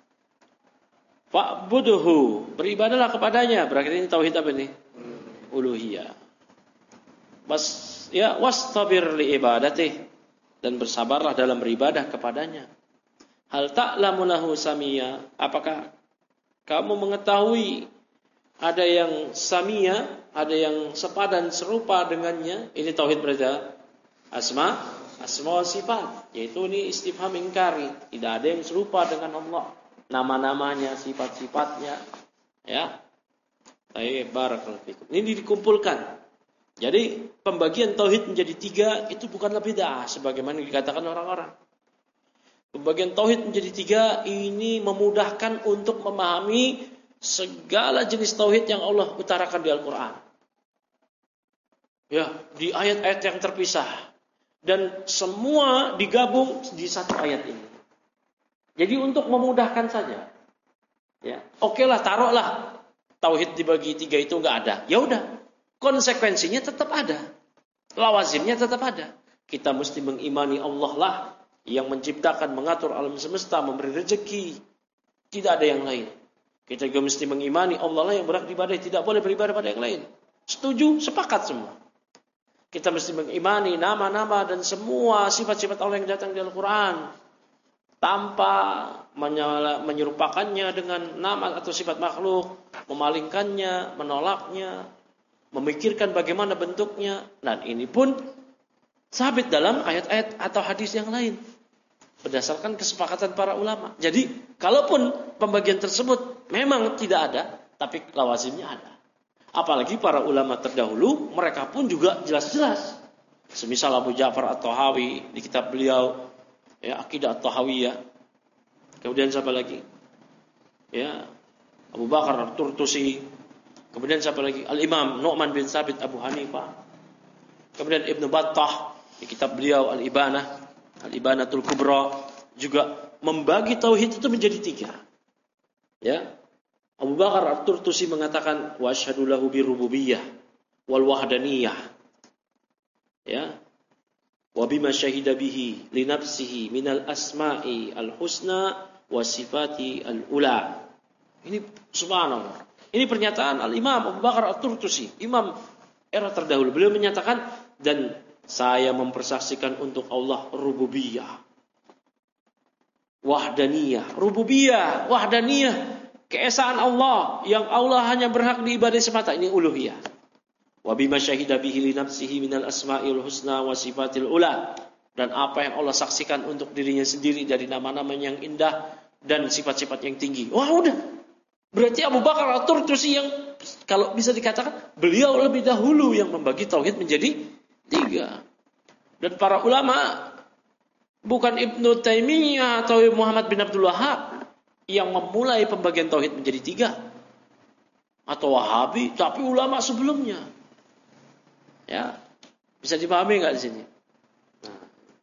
Speaker 1: Fa'buduhu, beribadalah kepadanya. Berarti ini tauhid apa ini? Uluhiyah. Was ya wastabir li ibadatihi, dan bersabarlah dalam beribadah kepadanya. Hal ta'lamu lahu samiyya, apakah kamu mengetahui ada yang samiyya, ada yang sepadan serupa dengannya? Ini tauhid berarti asma asma wa sifat, yaitu ini istifham ingkari, tidak ada yang serupa dengan Allah, nama-namanya, sifat-sifatnya, ya. Baik, barakallahu fikum. Ini dikumpulkan. Jadi pembagian tauhid menjadi tiga itu bukanlah bid'ah sebagaimana dikatakan orang-orang. Pembagian tauhid menjadi tiga ini memudahkan untuk memahami segala jenis tauhid yang Allah utarakan di Al-Qur'an. Ya, di ayat-ayat yang terpisah. Dan semua digabung di satu ayat ini. Jadi untuk memudahkan saja. Ya, oke lah, taruhlah tauhid dibagi tiga itu enggak ada. Ya udah, konsekuensinya tetap ada. Lawazimnya tetap ada. Kita mesti mengimani Allah lah yang menciptakan, mengatur alam semesta, memberi rezeki. Tidak ada yang lain. Kita juga mesti mengimani Allah lah yang berhak diibadahi, tidak boleh beribadah pada yang lain. Setuju? Sepakat semua. Kita mesti mengimani nama-nama dan semua sifat-sifat Allah yang datang di Al-Quran tanpa menyerupakannya dengan nama atau sifat makhluk, memalingkannya, menolaknya, memikirkan bagaimana bentuknya. Dan ini pun sabit dalam ayat-ayat atau hadis yang lain berdasarkan kesepakatan para ulama. Jadi, kalaupun pembagian tersebut memang tidak ada, tapi lawazimnya ada. Apalagi para ulama terdahulu, mereka pun juga jelas-jelas. Semisal Abu Ja'far At-Tahawi di kitab beliau, ya, Aqidah At-Tahawiyah. Kemudian siapa lagi? Ya, Abu Bakar At-Turtusi. Kemudian siapa lagi? Al-Imam Nu'man bin Thabit Abu Hanifah. Kemudian Ibnu Battah di kitab beliau Al-Ibanah, Al-Ibanatul Kubra, juga membagi tauhid itu menjadi tiga. Ya. Abu Bakar At-Turtusi mengatakan wa asyhadu lahu birububiyyah wal wahdaniyah. Ya. Wa bima syahida bihi li nafsihi minal asma'i al-husna wa sifati al-ula. Ini subhanallah. Ini pernyataan Al-Imam Abu Bakar At-Turtusi, imam era terdahulu. Beliau menyatakan, dan saya mempersaksikan untuk Allah rububiyah, wahdaniyah, rububiyah, wahdaniyah, keesaan Allah yang Allah hanya berhak diibadahi semata. Ini uluhiyah. Wa bima syahida bihi li nafsihi minal asma'il husna wa sifatil ula, dan apa yang Allah saksikan untuk dirinya sendiri dari nama-nama yang indah dan sifat-sifat yang tinggi. Wah, udah. Berarti Abu Bakar At-Turtusi yang kalau bisa dikatakan beliau lebih dahulu yang membagi tauhid menjadi tiga. Dan para ulama, bukan Ibnu Taimiyah atau Muhammad bin Abdul Wahhab yang memulai pembagian tauhid menjadi tiga, atau Wahabi, tapi ulama sebelumnya. Ya, bisa dipahami nggak di sini? Nah.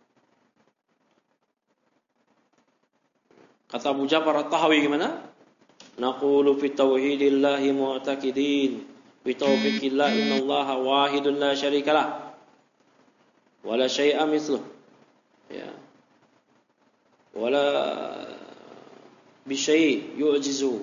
Speaker 1: Kata Abu Ja'far At-Tahawi gimana? Naqulu fi tauhidillahi mu'taqidin bi taufiqillah innallaha wahidun la syarikalah wala syai'a mithluh, ya, wala bi syai' yu'jizu,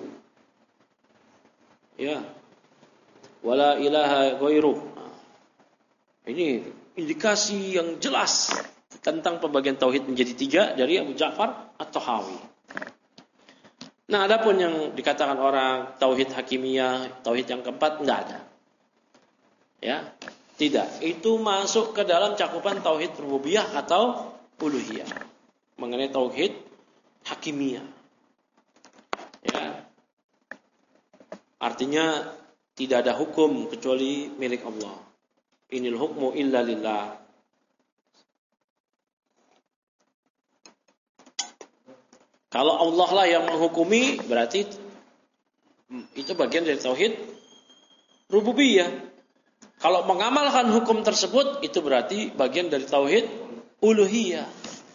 Speaker 1: ya, wala ilaha ghairuh. Ini indikasi yang jelas tentang pembagian tauhid menjadi tiga dari Abu Ja'far At-Tahawi. Nah, adapun yang dikatakan orang tauhid hakimiyah, tauhid yang keempat, enggak ada. Ya, tidak. Itu masuk ke dalam cakupan tauhid rububiyah atau uluhiyah. Mengenai tauhid hakimiyah. Ya. Artinya tidak ada hukum kecuali milik Allah. Inil hukmu illa lillah. Kalau Allah lah yang menghukumi, berarti itu bagian dari tauhid rububiyah. Kalau mengamalkan hukum tersebut, itu berarti bagian dari tauhid uluhiyah.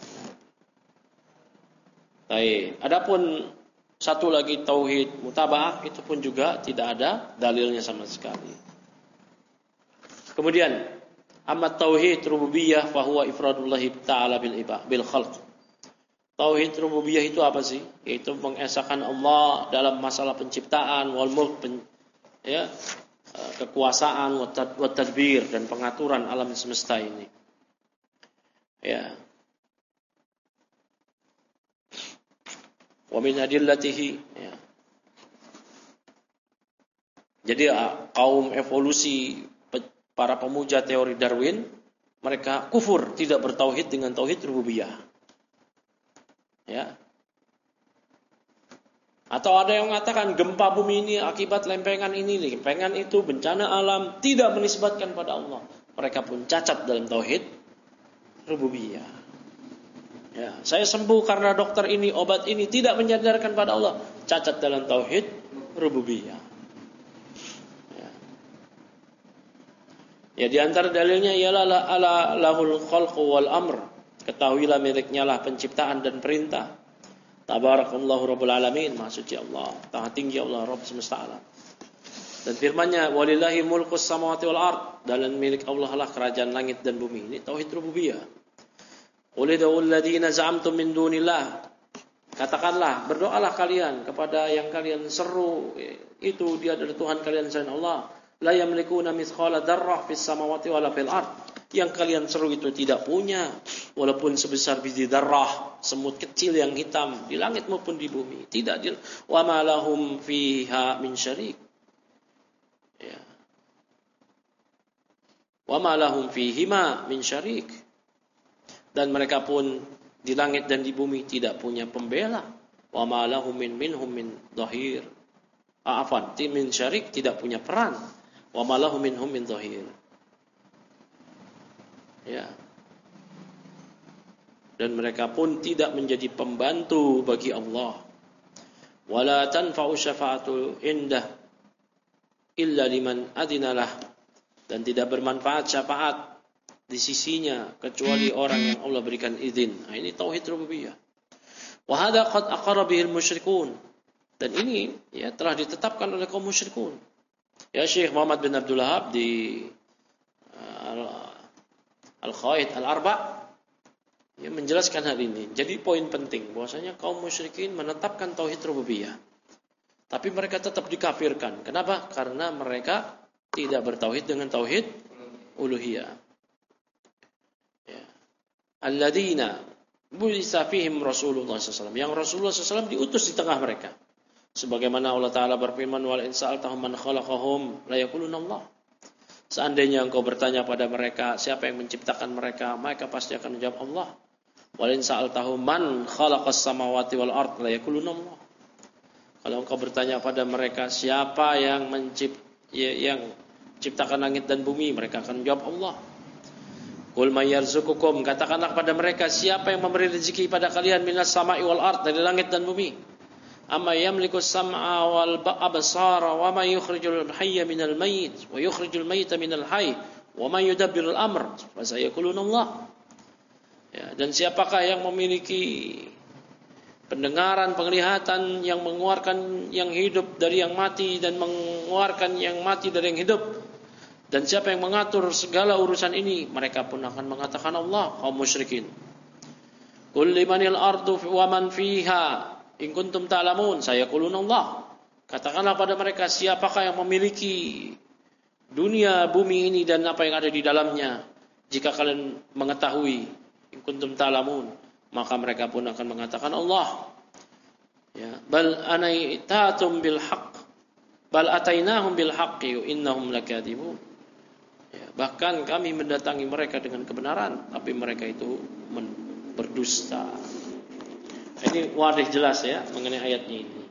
Speaker 1: Baik. Adapun satu lagi tauhid mutaba'ah, itu pun juga tidak ada dalilnya sama sekali. Kemudian, amma tauhid rububiyah fa huwa ifradullahi ta'ala bil ibad bil khalq. Tauhid rububiyah itu apa sih? Yaitu mengesahkan Allah dalam masalah penciptaan, wal mulk, pen, ya, kekuasaan, wa tadbir, dan pengaturan alam semesta ini. Ya. Wa min adillatihi, ya. Jadi kaum evolusi, para pemuja teori Darwin, mereka kufur, tidak bertauhid dengan tauhid rububiyah. Ya. Atau ada yang mengatakan gempa bumi ini akibat lempengan ini, lempengan itu, bencana alam, tidak menisbatkan pada Allah. Mereka pun cacat dalam tauhid rububiyah. Ya, saya sembuh karena dokter ini, obat ini tidak menyadarkan pada Allah, cacat dalam tauhid rububiyah. Ya. Ya, di antara dalilnya ialah la ala lahul khalqu wal amr. Ketahuilah miliknya lah penciptaan dan perintah. Tabarakallahu rabbul alamin, maha suci Allah, maha tinggi Allah, Rabb semesta alam. Dan firman-Nya, walillahi mulkus samawati wal ard, dan milik Allah lah kerajaan langit dan bumi. Ini tauhid rububiyah. Qul ud'u alladziina za'amtum min dunillah Katakanlah, berdoalah kalian kepada yang kalian seru, itu dia adalah Tuhan kalian selain Allah. La yamlikuna mithqala dzarrah fis samawati wala fil ard. Yang kalian seru itu tidak punya walaupun sebesar biji dzarrah, semut kecil yang hitam di langit maupun di bumi. Tidak di wa ma lahum fiha min syarik. Ya. Wa ma lahum fihima min syarik. Dan mereka pun di langit dan di bumi tidak punya pembela. Wa ma lahum min minhum min dhahir. Afwan, min syarik tidak punya peran. Wa ma lahum minhum min dhahir. Ya. Dan mereka pun tidak menjadi pembantu bagi Allah. Wala tanfa'u syafa'atu indah illa liman adinalah. Dan tidak bermanfaat syafaat di sisinya kecuali orang yang Allah berikan izin. Nah, ini tauhid rububiyah. Wa hadza qad aqarra bihil musyrikun. Dan ini ya telah ditetapkan oleh kaum musyrikun. Ya Syekh Muhammad bin Abdul Wahhab di uh, Al-Qawaid Al-Arba' ya menjelaskan hal ini. Jadi poin penting bahwasanya kaum musyrikin menetapkan tauhid rububiyah. Tapi mereka tetap dikafirkan. Kenapa? Karena mereka tidak bertauhid dengan tauhid uluhiyah. Ya. Alladzina bu'itsa fihim Rasulullah sallallahu alaihi wasallam. Yang Rasulullah sallallahu alaihi wasallam diutus di tengah mereka. Sebagaimana Allah Ta'ala berfirman, wal in sa'altahum man khalaqahum la yaquluna Allah. Seandainya engkau bertanya pada mereka siapa yang menciptakan mereka, mereka pasti akan menjawab Allah. Wal in sa'altahum man khalaqas samawati wal ard la yaquluna Allah. Kalau engkau bertanya pada mereka siapa yang mencipt yang ciptakan langit dan bumi, mereka akan menjawab Allah. Qul may yarzuqukum, katakanlah kepada mereka siapa yang memberi rezeki pada kalian minas sama'i wal ard, dari langit dan bumi. Amma yamliku sam'a wal absara wa may yukhrijul hayya minal mayyit wa yukhrijul mayyita minal hayy wa may yudabbirul amr fa sayaquluna Allah. Ya, dan siapakah yang memiliki pendengaran, penglihatan, yang mengeluarkan yang hidup dari yang mati dan mengeluarkan yang mati dari yang hidup? Dan siapa yang mengatur segala urusan ini? Mereka pun akan mengatakan Allah, kaum musyrikin. Qul limanil ardu wa man fiha in kuntum ta'lamun sayaquluna Allah. Katakanlah pada mereka siapakah yang memiliki dunia bumi ini dan apa yang ada di dalamnya? Jika kalian mengetahui, in kuntum ta'lamun, maka mereka pun akan mengatakan Allah. Ya, bal anaitatum bil haqq bal atainahum bil haqqi innahum lakadzibun. Ya, bahkan kami mendatangi mereka dengan kebenaran, tapi mereka itu berdusta. Ini wadih jelas ya mengenai ayatnya ini.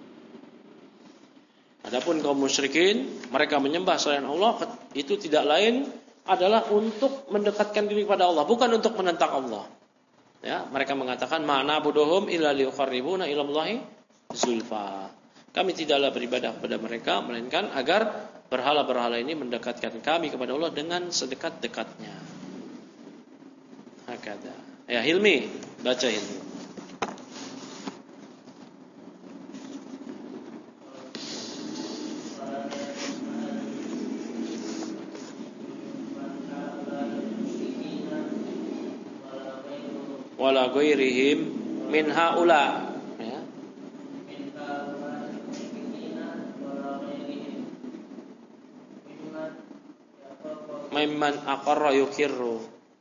Speaker 1: Adapun kaum musyrikin, mereka menyembah selain Allah, itu tidak lain adalah untuk mendekatkan diri kepada Allah, bukan untuk menentang Allah. Ya, mereka mengatakan ma'na buduhum illa liqarribuna ila Allahi zulfa. Kami tidaklah beribadah kepada mereka melainkan agar berhala-berhala ini mendekatkan kami kepada Allah dengan sedekat-dekatnya. Hakada. Ya Hilmi, baca Hilmi. Wala ghairihim min haula, ya. Mimman aqarra yukirru.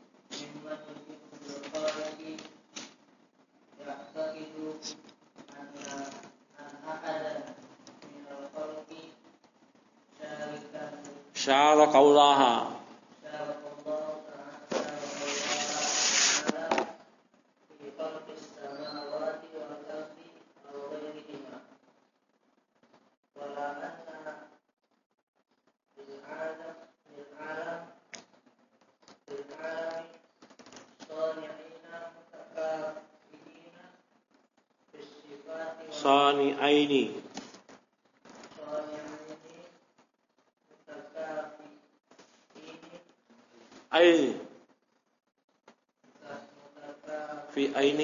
Speaker 1: Syara qaulaha Sani aini aini fi aini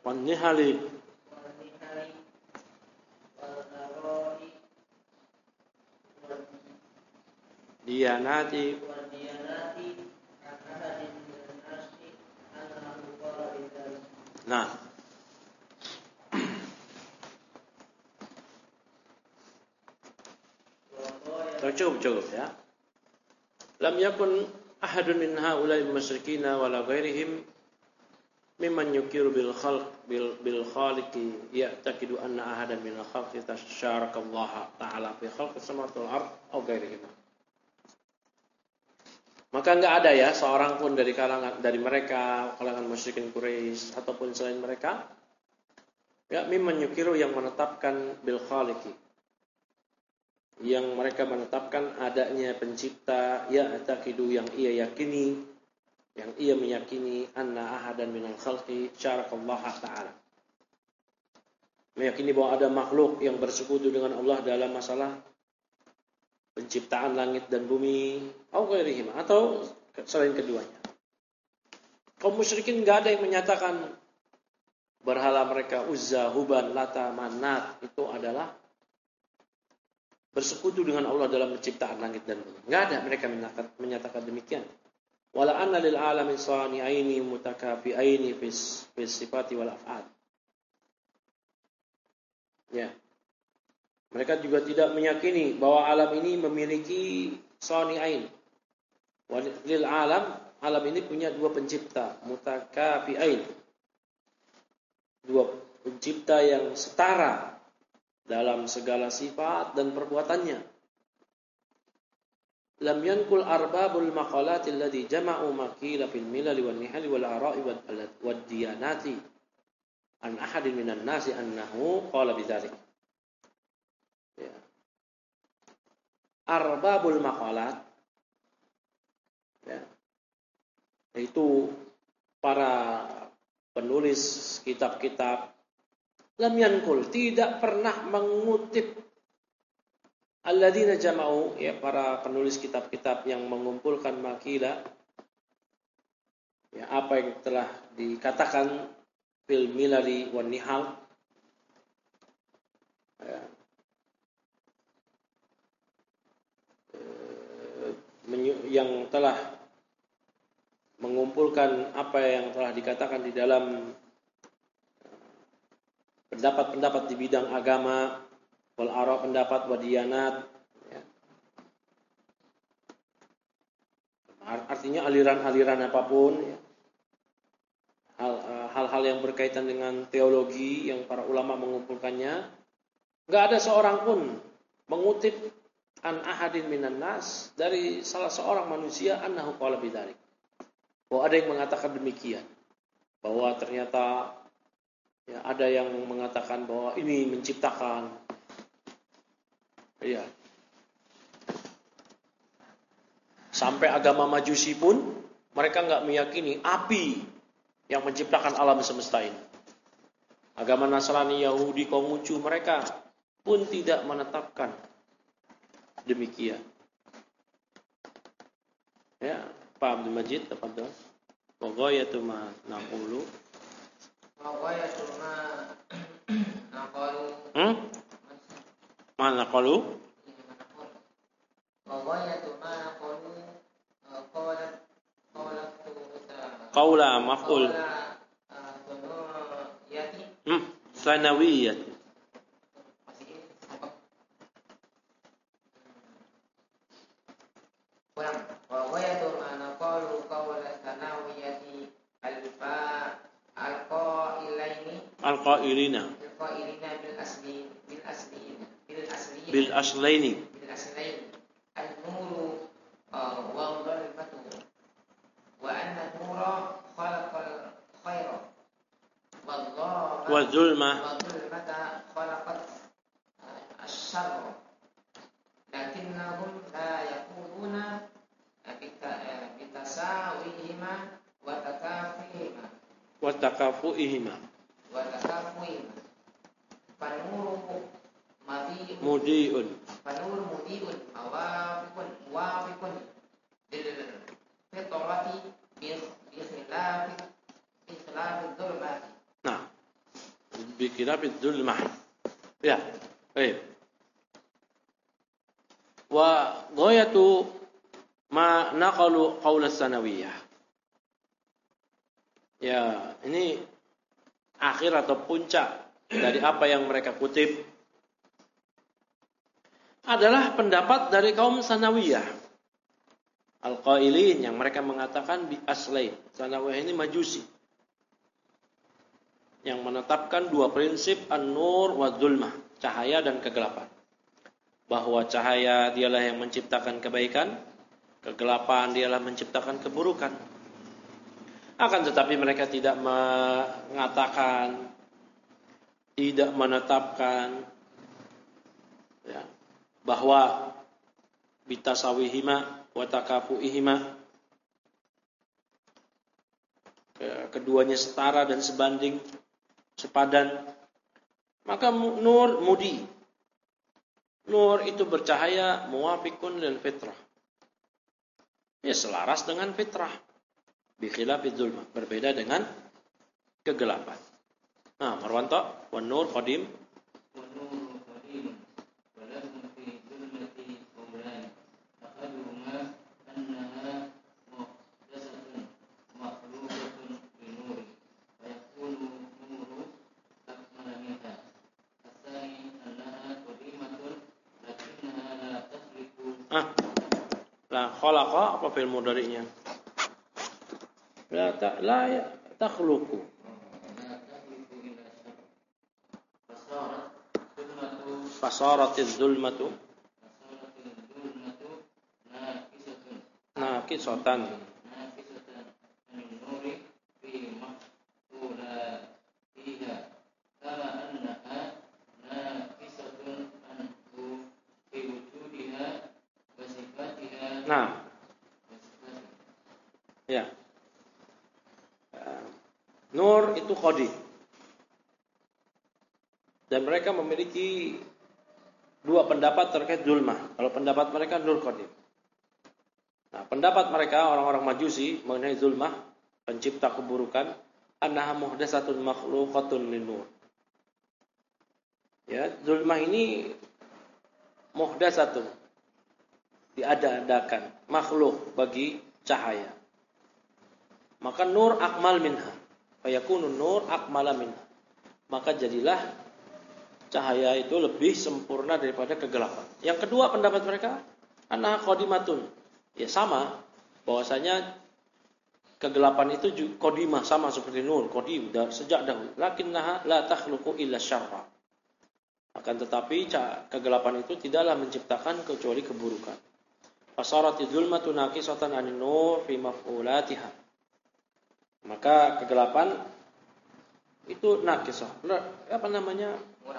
Speaker 1: wan nihali
Speaker 3: والنحل والآراء
Speaker 1: diyanati
Speaker 3: والديانات عن أحد من الناس أنه قال بذلك.
Speaker 1: nah cukup cukup ya. Lam yakun ahadun min haula'i musyrikina wala ghairihim mimman yukiru bil khalq bil bil khaliqi ya'taqidu anna ahadan min al khalqi tasharaka Allah ta'ala fi khalqis samawati wal ard aw ghairihim. Maka enggak ada ya seorang pun dari kalangan dari mereka kalangan musyrikin Quraisy ataupun selain mereka ya mimman yukiru yang menetapkan bil khaliqi yang mereka menetapkan adanya pencipta ya taqidu yang ia yakini yang ia meyakini anna ahadan minal khalqi syarakallah ta'ala meyakini bahwa ada makhluk yang bersekutu dengan Allah dalam masalah penciptaan langit dan bumi atau ghairihim atau selain keduanya. Kaum musyrikin enggak ada yang menyatakan berhala mereka Uzza, Huban, Lata, Manat itu adalah bersekutu dengan Allah dalam penciptaan langit dan bumi. Enggak ada mereka menyatakan demikian. Wala anna lil alami sani'aini mutakafi'aini fis fis sifati wal af'al. Ya. Mereka juga tidak meyakini bahwa alam ini memiliki sani'ain. Lil alam, alam ini punya dua pencipta, mutakafi'ain. Dua pencipta yang setara dalam segala sifat dan perbuatannya. Lam yankul arbabul maqalatil ladzi jama'u maqila fil milal wan nihal wal ara'i wad diyanati an ahadin minan nasi annahu qala bidzalik. Ya. Arbabul maqalat ya. Itu para penulis kitab-kitab lam yankul tidak pernah mengutip alladzina jama'u ya para penulis kitab-kitab yang mengumpulkan makilah ya apa yang telah dikatakan fil milali wan nihal ya, yang telah mengumpulkan apa yang telah dikatakan di dalam pendapat-pendapat di bidang agama, wal ara pendapat wadiyanat, ya. Artinya aliran-aliran apapun, ya. Hal, hal-hal yang berkaitan dengan teologi yang para ulama mengumpulkannya, nggak ada seorang pun mengutip an ahadin minan nas dari salah seorang manusia annahu qala bidzalik. Bahwa ada yang mengatakan demikian, bahwa ternyata ya, ada yang mengatakan bahwa ini menciptakan. Ya. Sampai agama Majusi pun mereka enggak meyakini api yang menciptakan alam semesta ini. Agama Nasrani, Yahudi, Konghucu mereka pun tidak menetapkan demikian. Ya, Pak Abdul Majid, tafadhol. Wa ghayatu ma naqulu
Speaker 3: وغاية ما نقلوا
Speaker 1: Hmm? Mana qalu?
Speaker 3: وغاية ما نقلوا قولت قولت
Speaker 1: Qaula maf'ul.
Speaker 3: ثنوية
Speaker 1: Hmm, sanawiyyah.
Speaker 3: وغاية ما نقلوا قول الثانوية الفاء القائلين
Speaker 1: Al-qailina
Speaker 3: القائلين بالأصل بالأصلين بالأصلين
Speaker 1: bil aslaini.
Speaker 3: بالأصلين النور والظلمة وأن النور خلق الخير والظلمة
Speaker 1: Wa zulma
Speaker 3: والظلمة خلقت الشر لكنهم لا يقولون بتساويهما وتكافئهما
Speaker 1: wa takafuihima.
Speaker 3: وتكافئهما فالنور مضيء
Speaker 1: Mudiun.
Speaker 3: فالنور مضيء موافق موافق للفطرة بخلاف بخلاف الظلمات.
Speaker 1: Nah, khilafid dzulmah. Ya, baik. Wa ghayatu ma naqalu qaul as-sanawiyah. Ya, ini akhir atau puncak dari apa yang mereka kutip adalah pendapat dari kaum Sanawiyah. Al-Qailin yang mereka mengatakan bi aslain. Sanawiyah ini Majusi. Yang menetapkan dua prinsip an-nur wa dzulmah, cahaya dan kegelapan. Bahwa cahaya dialah yang menciptakan kebaikan, kegelapan dialah menciptakan keburukan. Akan tetapi mereka tidak mengatakan, tidak menetapkan ya, bahwa bitasawihima wa takafuihima, keduanya setara dan sebanding, sepadan. Maka nur mudi, nur itu bercahaya muwafiqun lil fitrah, ya selaras dengan fitrah, bi khilafid dzulmah, berbeda dengan kegelapan. Nah, Marwanto, wan nur qadim
Speaker 3: wan nur qadim wa lahum fi dzulmati qawlan ahaduhuma annaha muhdatsatun makhluqatun bi nuri wa yakunu nuru akmala minha. Atsani annaha qadimatun lakinnaha la takhliqu.
Speaker 1: Ah, la khalaqa apa fi'il mudhari'nya? La ta la ya, takhluqu. Fasaratiz zulmatu naqisatan
Speaker 3: naqisatan min nuri fi maqulatiha kama annaha naqisatun anhu fi wujudiha wa sifatiha.
Speaker 1: Nah, ya. Nur itu qadim. Dan mereka memiliki dua pendapat terkait zulmah. Kalau pendapat mereka nur qadim. Nah, pendapat mereka orang-orang Majusi mengenai zulmah, pencipta keburukan, annaha muhdatsatun makhluqatun linur. Ya, zulmah ini muhdatsatun, diada-adakan, makhluk bagi cahaya. Maka nur akmal minha, fayakunu nur akmala minha. Maka jadilah cahaya itu lebih sempurna daripada kegelapan. Yang kedua pendapat mereka, annaha qadimatun. Ya sama, bahwasanya kegelapan itu qadimah, sama seperti nur, qadim sejak dahulu. Lakinnaha la takhluqu illa syarra. Akan tetapi kegelapan itu tidaklah menciptakan kecuali keburukan. Fasaratiz zulmatu naqisatan anin nur fi maf'ulatiha. Maka kegelapan itu naqisah. Apa namanya?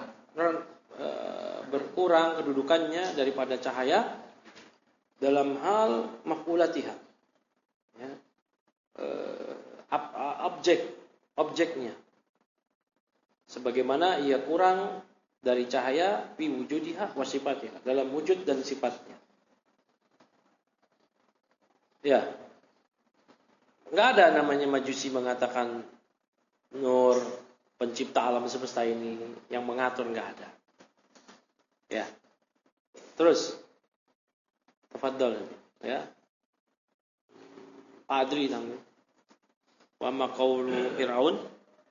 Speaker 1: Berkurang kedudukannya daripada cahaya dalam hal maf'ulatiha, ya, objek objeknya, sebagaimana ia kurang dari cahaya fi wujudiha wa sifatiha, dalam wujud dan sifatnya. Ya, nggak ada namanya Majusi mengatakan nur pencipta alam semesta ini yang mengatur, nggak ada. Ya. Terus tafadhol ya. Adri nang. Wa ma qaulu Fir'aun.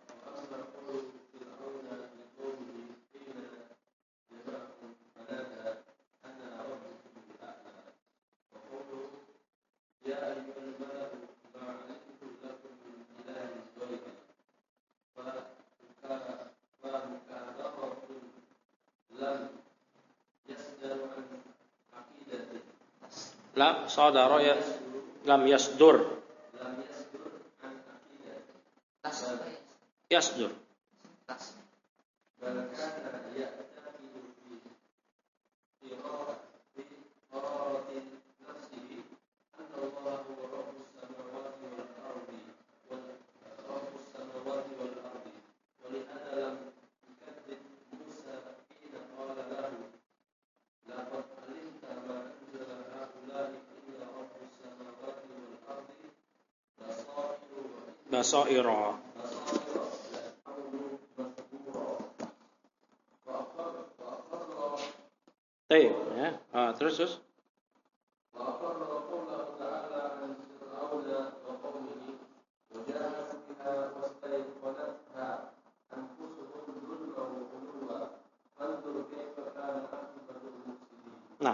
Speaker 1: La sadara ya lam yasdur. Lam yasdur an aqidah. Yasdur. Balkana ya'taqidu fi irati irati nafsihi anna Allah huwa rabbus samawati wal ardi wal rabbus samawati wal ardi wa li anna lam yukadzib Musa hina qala lahu laqad alimta ma anzala haula'i illa rabbus samawati wal ardi basaira. Baik, ya. Ah, terus terus. Nah,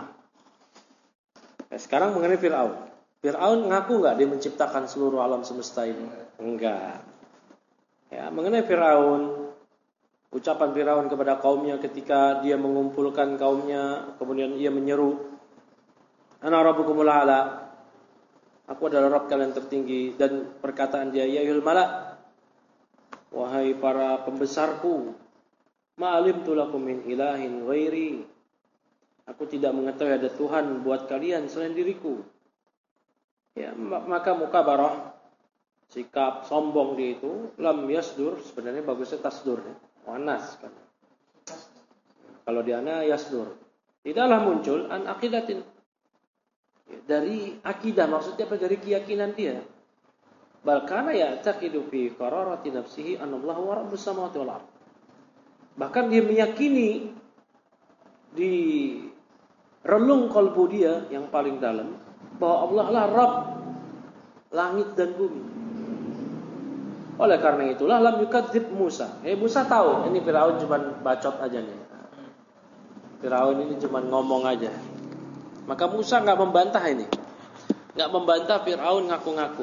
Speaker 1: sekarang mengenai Fir'aun. Fir'aun ngaku nggak dia menciptakan seluruh alam semesta ini? Enggak. Ya, mengenai Fir'aun, ucapan Fir'aun kepada kaumnya ketika dia mengumpulkan kaumnya, kemudian ia menyeru, Ana rabbukumul a'la, aku adalah Rabb kalian tertinggi, dan perkataan dia, ya ayyuhal mala', wahai para pembesarku, ma'alimtu lakum min ilahin ghairi, aku tidak mengetahui ada Tuhan buat kalian selain diriku. Ya, maka mukabarah, sikap sombong dia itu, lam yasdur, sebenarnya bagusnya tasdur ya. Wanas kan. Kalau di ana yasdur. Tidaklah muncul an aqidatin. Dari akidah, maksudnya apa? Dari keyakinan dia. Bal kana ya'taqidu fi qararati nafsihi anallahu wa rabbus samawati wal ardh. Bahkan dia meyakini di relung kalbu dia yang paling dalam bahwa Allah lah Rabb langit dan bumi. Oleh karena itulah lam yukadzib Musa. Eh Musa tahu ini Firaun cuma bacot aja nih. Firaun ini cuma ngomong aja. Maka Musa enggak membantah ini. Enggak membantah Firaun ngaku-ngaku.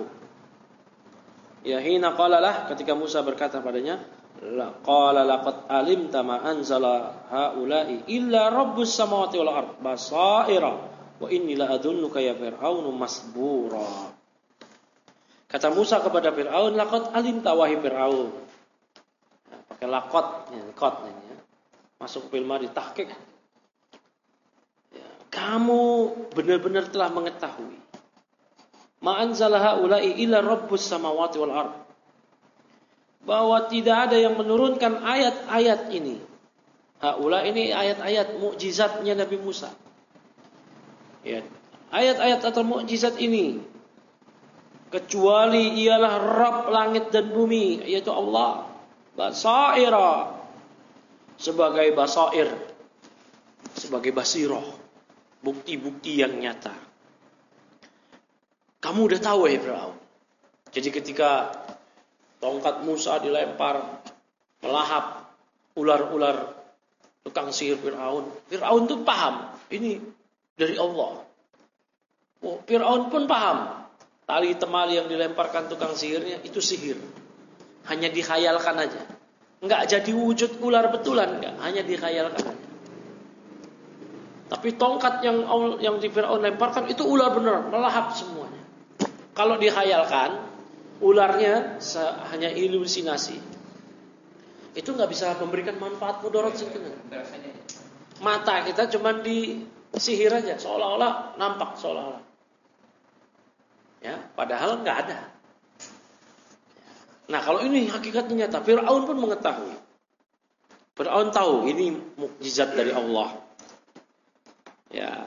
Speaker 1: Ya hina qalalah, ketika Musa berkata padanya, la qala laqad alimta ma anzala haula'i illa rabbus samawati wal ardh basaira wa inni la adunnuka ya fir'aunu masbura. Kata Musa kepada Fir'aun, laqad alimta wahai Fir'aun. Ya, pakai laqad, ya, qad ini ya. Masuk fil madhi tahqiq. Ya, kamu benar-benar telah mengetahui. Ma anzala haula'i illa rabbus samawati wal ardh. Bahwa tidak ada yang menurunkan ayat-ayat ini. Haula ini ayat-ayat mukjizatnya Nabi Musa. Ya, ayat-ayat atau mukjizat ini kecuali ialah Rabb langit dan bumi, yaitu Allah. Basaira, sebagai basair, sebagai basirah, bukti-bukti yang nyata. Kamu udah tahu ya Fir'aun. Jadi ketika tongkat Musa dilempar melahap ular-ular tukang sihir Fir'aun, Fir'aun tuh paham ini dari Allah. Oh, Fir'aun pun paham tali temali yang dilemparkan tukang sihirnya itu sihir. Hanya dikhayalkan aja. Enggak jadi wujud ular betulan, enggak, hanya dikhayalkan aja. Tapi tongkat yang yang di Firaun lemparkan itu ular beneran, melahap semuanya. Kalau dikhayalkan, ularnya hanya ilusinasi. Itu enggak bisa memberikan manfaat mudarat sedikit. Mata kita cuma disihir aja, seolah-olah nampak, seolah-olah. Ya, padahal nggak ada. Nah, kalau ini hakikatnya nyata, Fir'aun pun mengetahui. Fir'aun tahu ini mukjizat dari Allah. Ya.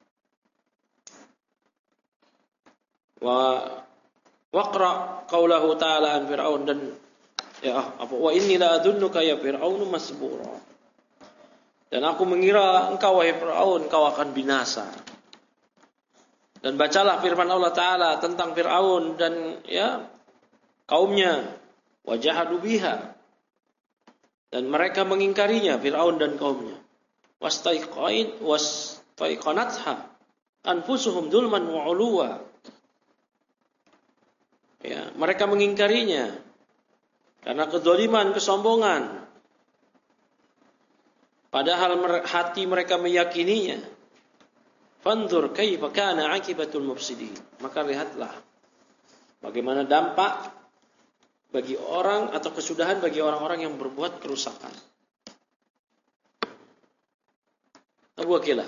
Speaker 1: Wa waqra qaulahu ta'ala an Fir'aun, dan ya apa wa inni la adunnuka ya Fir'aunu masbura. Dan aku mengira engkau wahai Fir'aun kau akan binasa. Dan bacalah firman Allah Ta'ala tentang Fir'aun dan ya kaumnya. Wajahadu biha. Dan mereka mengingkarinya, Fir'aun dan kaumnya. Wastaiqain wastaiqanatha anfusuhum dulman wa uluwa. Ya, mereka mengingkarinya karena kedzaliman, kesombongan. Padahal hati mereka meyakininya. Fanzur kaifa kana akibatul mufsidin. Maka lihatlah bagaimana dampak bagi orang atau kesudahan bagi orang-orang yang berbuat kerusakan. Abu Akilah.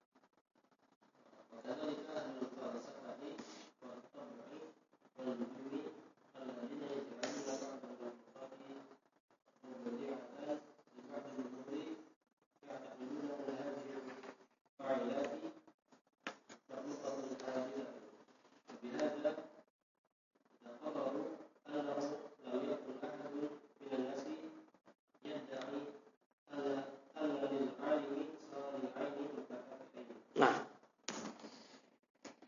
Speaker 4: والنجوم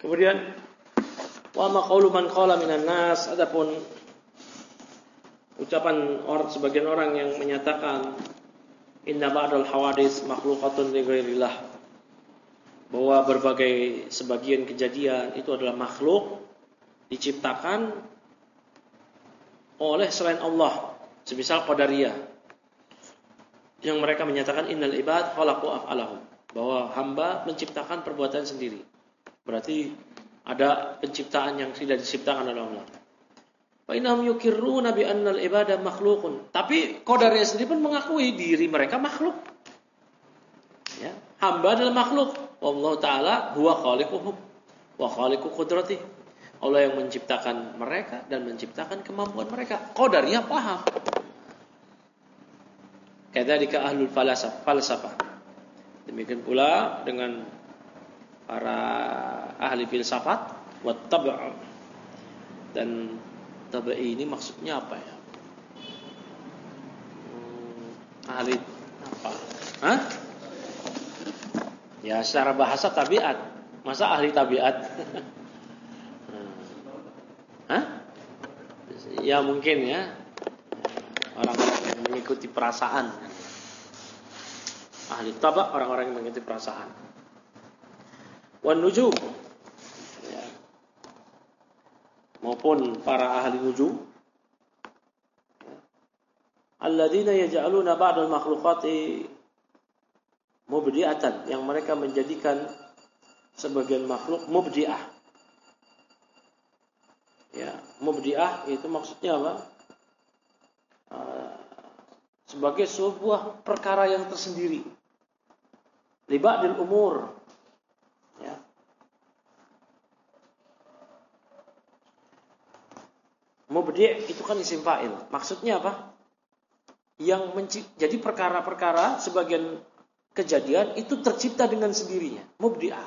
Speaker 1: Kemudian wa ma qaulu man qala minan nas, adapun ucapan orang sebagian orang yang menyatakan inna ba'dal hawadits makhluqatun li ghairillah, bahwa berbagai sebagian kejadian itu adalah makhluk diciptakan oleh selain Allah, semisal qadariyah yang mereka menyatakan innal ibad khalaqu af'alahum, bahwa hamba menciptakan perbuatan sendiri. Berarti ada penciptaan yang tidak diciptakan oleh Allah. Fa innahum yuqirruna bi annal ibada makhluqun. Tapi qadariyah sendiri pun mengakui diri mereka makhluk. Ya, hamba adalah makhluk. Allah Ta'ala huwa khaliquhum wa khaliqu qudrati. Allah yang menciptakan mereka dan menciptakan kemampuan mereka. Qadariyah paham. Kadzalika ahlul falasaf, falsafah. Demikian pula dengan para ahli filsafat wa tab'. Dan tabi'i ini maksudnya apa ya? Hmm, ahli apa? Hah? Ya secara bahasa tabiat. Masa ahli tabiat? Hah? Ya mungkin ya. Orang-orang yang mengikuti perasaan. Ahli tabak, orang-orang yang mengikuti perasaan. Wan nujum, ya. Maupun para ahli nujum, ya. Alladzina yaj'aluna ba'dal makhluqati mubdi'atan, yang mereka menjadikan sebagian makhluk mubdi'ah. Ya, mubdi'ah itu maksudnya apa? Uh, sebagai sebuah perkara yang tersendiri. Li ba'dil umur. Ya. Mubdi' itu kan isim fa'il. Maksudnya apa? Yang menci- jadi perkara-perkara sebagian kejadian itu tercipta dengan sendirinya. Mubdi'ah.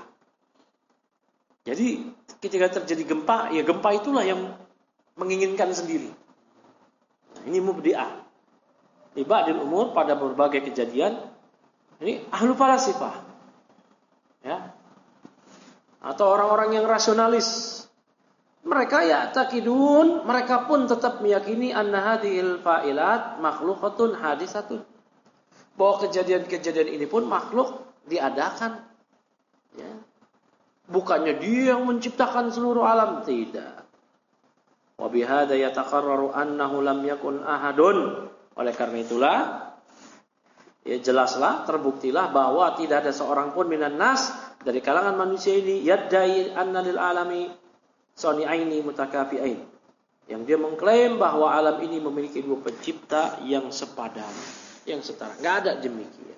Speaker 1: Jadi ketika terjadi gempa, ya gempa itulah yang menginginkan sendiri. Nah, ini mubdi'ah. Ibadil umur pada berbagai kejadian. Ini ahlu falasifah. Ya. Atau orang-orang yang rasionalis. Mereka ya takidun, mereka pun tetap meyakini anna hadhil fa'ilat makhluqatun hadisatun. Bahwa kejadian-kejadian ini pun makhluk diadakan. Ya. Bukannya dia yang menciptakan seluruh alam, tidak. Wa bihadza yataqarraru annahu lam yakun ahadun. Oleh karena itulah ya jelaslah, terbuktilah bahwa tidak ada seorang pun minan nas dari kalangan manusia ini yaddai anna lil alami sani'aini mutakafi'ain, yang dia mengklaim bahwa alam ini memiliki dua pencipta yang sepadan, yang setara. Enggak ada demikian.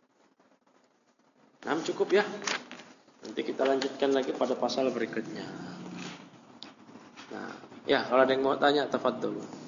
Speaker 1: Nah, cukup ya. Nanti kita lanjutkan lagi pada pasal berikutnya. Nah, ya kalau ada yang mau tanya, tafadhol.